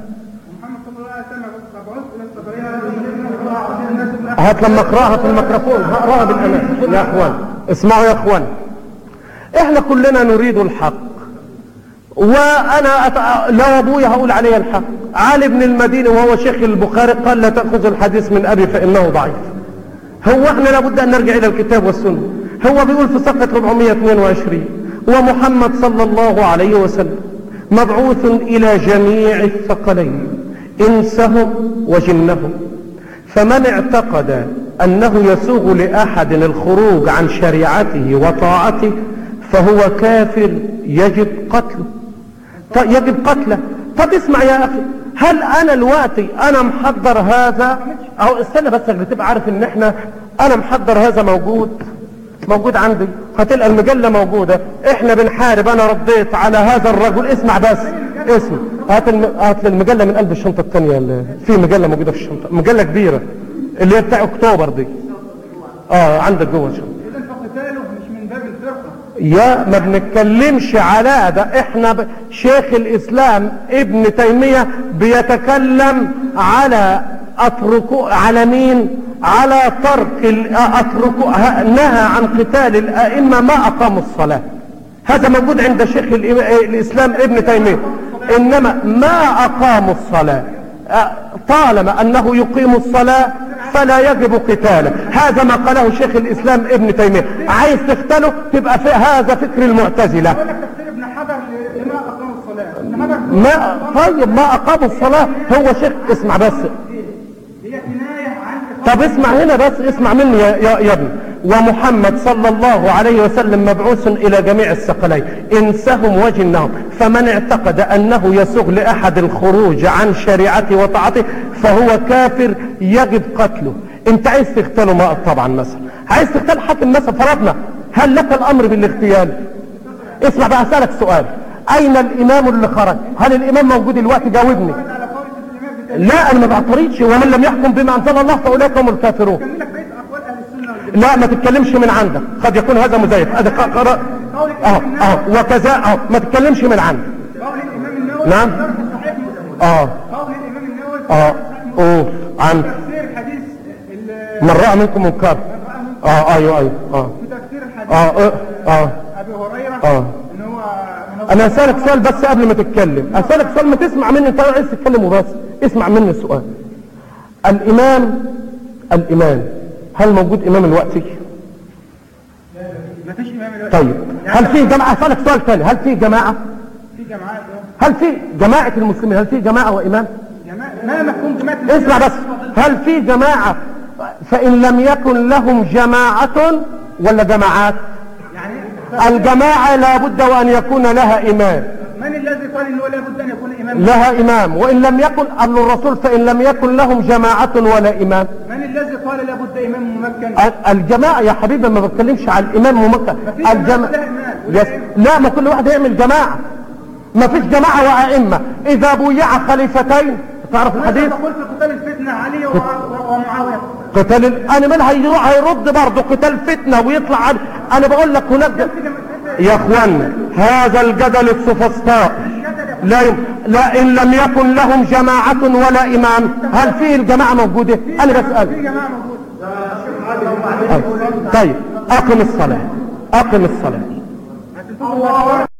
[SPEAKER 1] هات لما اقراها في الميكروفون، هقراها بالامان يا اخوان. اسمعوا يا اخوان، احنا كلنا نريد الحق، وانا أت... لو ابويا هقول عليه الحق. علي بن المديني وهو شيخ البخاري قال لا تأخذ الحديث من ابي فانه ضعيف. هو احنا لابد ان نرجع الى الكتاب والسنة. هو بيقول في صفحة أربعمائة واثنين وعشرين ومحمد صلى الله عليه وسلم مبعوث الى جميع الثقلين انسهم وجنهم، فمن اعتقد انه يسوغ لاحد الخروج عن شريعته وطاعته فهو كافر يجب قتله. يجب قتله. طب اسمع يا اخي، هل انا الوقتي انا محضر هذا او استنى بس بتبقى عارف ان احنا انا محضر هذا موجود موجود عندي، هتلقى المجلة موجودة. احنا بنحارب، انا رديت على هذا الرجل. اسمع بس اسمع، هات الم... هات المجلة من قلب الشنطة الثانية اللي... في مجلة موجودة في الشنطة، مجلة كبيرة اللي هي بتاع اكتوبر دي. اه عندك جوه الشنطة.
[SPEAKER 2] اذا فقتاله مش من باب الفرقة
[SPEAKER 1] يا ما بنتكلمش على ده. احنا ب... شيخ الاسلام ابن تيمية بيتكلم على اتركوا على مين؟ على ترك اتركوا نهى عن قتال الائمة ما اقاموا الصلاة. هذا موجود عند شيخ الاسلام ابن تيمية. انما ما اقاموا الصلاة طالما انه يقيم الصلاة فلا يجب قتاله. هذا ما قاله شيخ الاسلام ابن تيمية. عايز تقتله تبقى في هذا فكر المعتزلة.
[SPEAKER 2] ابن حجر لما اقاموا الصلاة.
[SPEAKER 1] ما طيب ما اقاموا الصلاة هو شيخ. اسمع بس،
[SPEAKER 2] هي كناية عن.
[SPEAKER 1] طب اسمع هنا بس، اسمع مني يا, يا, يا ابني. ومحمد صلى الله عليه وسلم مبعوث الى جميع الثقلين انسهم وجنهم، فمن اعتقد انه يسوغ لاحد الخروج عن شريعته وطاعته فهو كافر يجب قتله. انت عايز تقتله ما طبعا مثلا عايز تقتل حاكم مثلا فرضنا، هل لك الامر بالاغتيال؟ اسمع بقى اسالك سؤال، اين الامام اللي خرج؟ هل الامام موجود الوقت؟ جاوبني. لا انا ما بعترضش، ومن لم يحكم بما انزل الله فاولئك هم الكافرون. لا ما تتكلمش من عندك، قد يكون هذا مزيف. ادي قرأ اه اه وكذا اه ما تتكلمش من عندك.
[SPEAKER 2] قول الامام النووي
[SPEAKER 1] نعم اه
[SPEAKER 2] قول الامام النووي
[SPEAKER 1] اه اوه عن
[SPEAKER 2] تفسير حديث
[SPEAKER 1] من رأى منكم منكر. اه ايوه ايوه اه
[SPEAKER 2] في تفسير الحديث
[SPEAKER 1] اه اه
[SPEAKER 2] ابي هريره
[SPEAKER 1] اه
[SPEAKER 2] ان هو
[SPEAKER 1] انا هسألك سؤال بس قبل ما تتكلم. هسألك سؤال ما تسمع مني، انت عايز تتكلم وبس اسمع مني السؤال. الامام الامام هل موجود امام الوقتي؟
[SPEAKER 2] ما فيش امام الوقت.
[SPEAKER 1] طيب هل في جماعة؟ هسألك سؤال ثاني، هل في جماعة؟
[SPEAKER 2] في جماعات.
[SPEAKER 1] هل في جماعة المسلمين؟ هل في جماعة وامام؟
[SPEAKER 2] جماعه ما مفهوم جماعه.
[SPEAKER 1] اسمع بس، هل في جماعة فإن لم يكن لهم جماعة ولا جماعات؟
[SPEAKER 2] يعني
[SPEAKER 1] الجماعة لابد وأن يكون لها إمام.
[SPEAKER 2] من الذي قال انه لا بد ان يكون امام؟
[SPEAKER 1] لها إمام، وإن لم يكن قبل الرسول فإن لم يكن لهم جماعة ولا إمام.
[SPEAKER 2] من الذي قال لا بد امام ممكن؟
[SPEAKER 1] الجماعة يا حبيبي ما بتكلمش على الإمام ممكن. الجماعة يس... لا ما كل واحد يعمل جماعة. ما فيش جماعة وأئمة. إذا بويع خليفتين تعرف الحديث؟
[SPEAKER 2] قلت قتال الفتنة علي ومعاوية.
[SPEAKER 1] قتال ال... انا من هيروح هيرد برضه قتال فتنة ويطلع عن... انا بقول لك هناك يا اخوانا هذا الجدل السفسطاء لا ي... لا ان لم يكن لهم جماعة ولا امام. هل فيه الجماعة موجودة؟ انا بسأل.
[SPEAKER 2] في جماعة موجودة.
[SPEAKER 1] طيب اقم الصلاة، اقم الصلاة.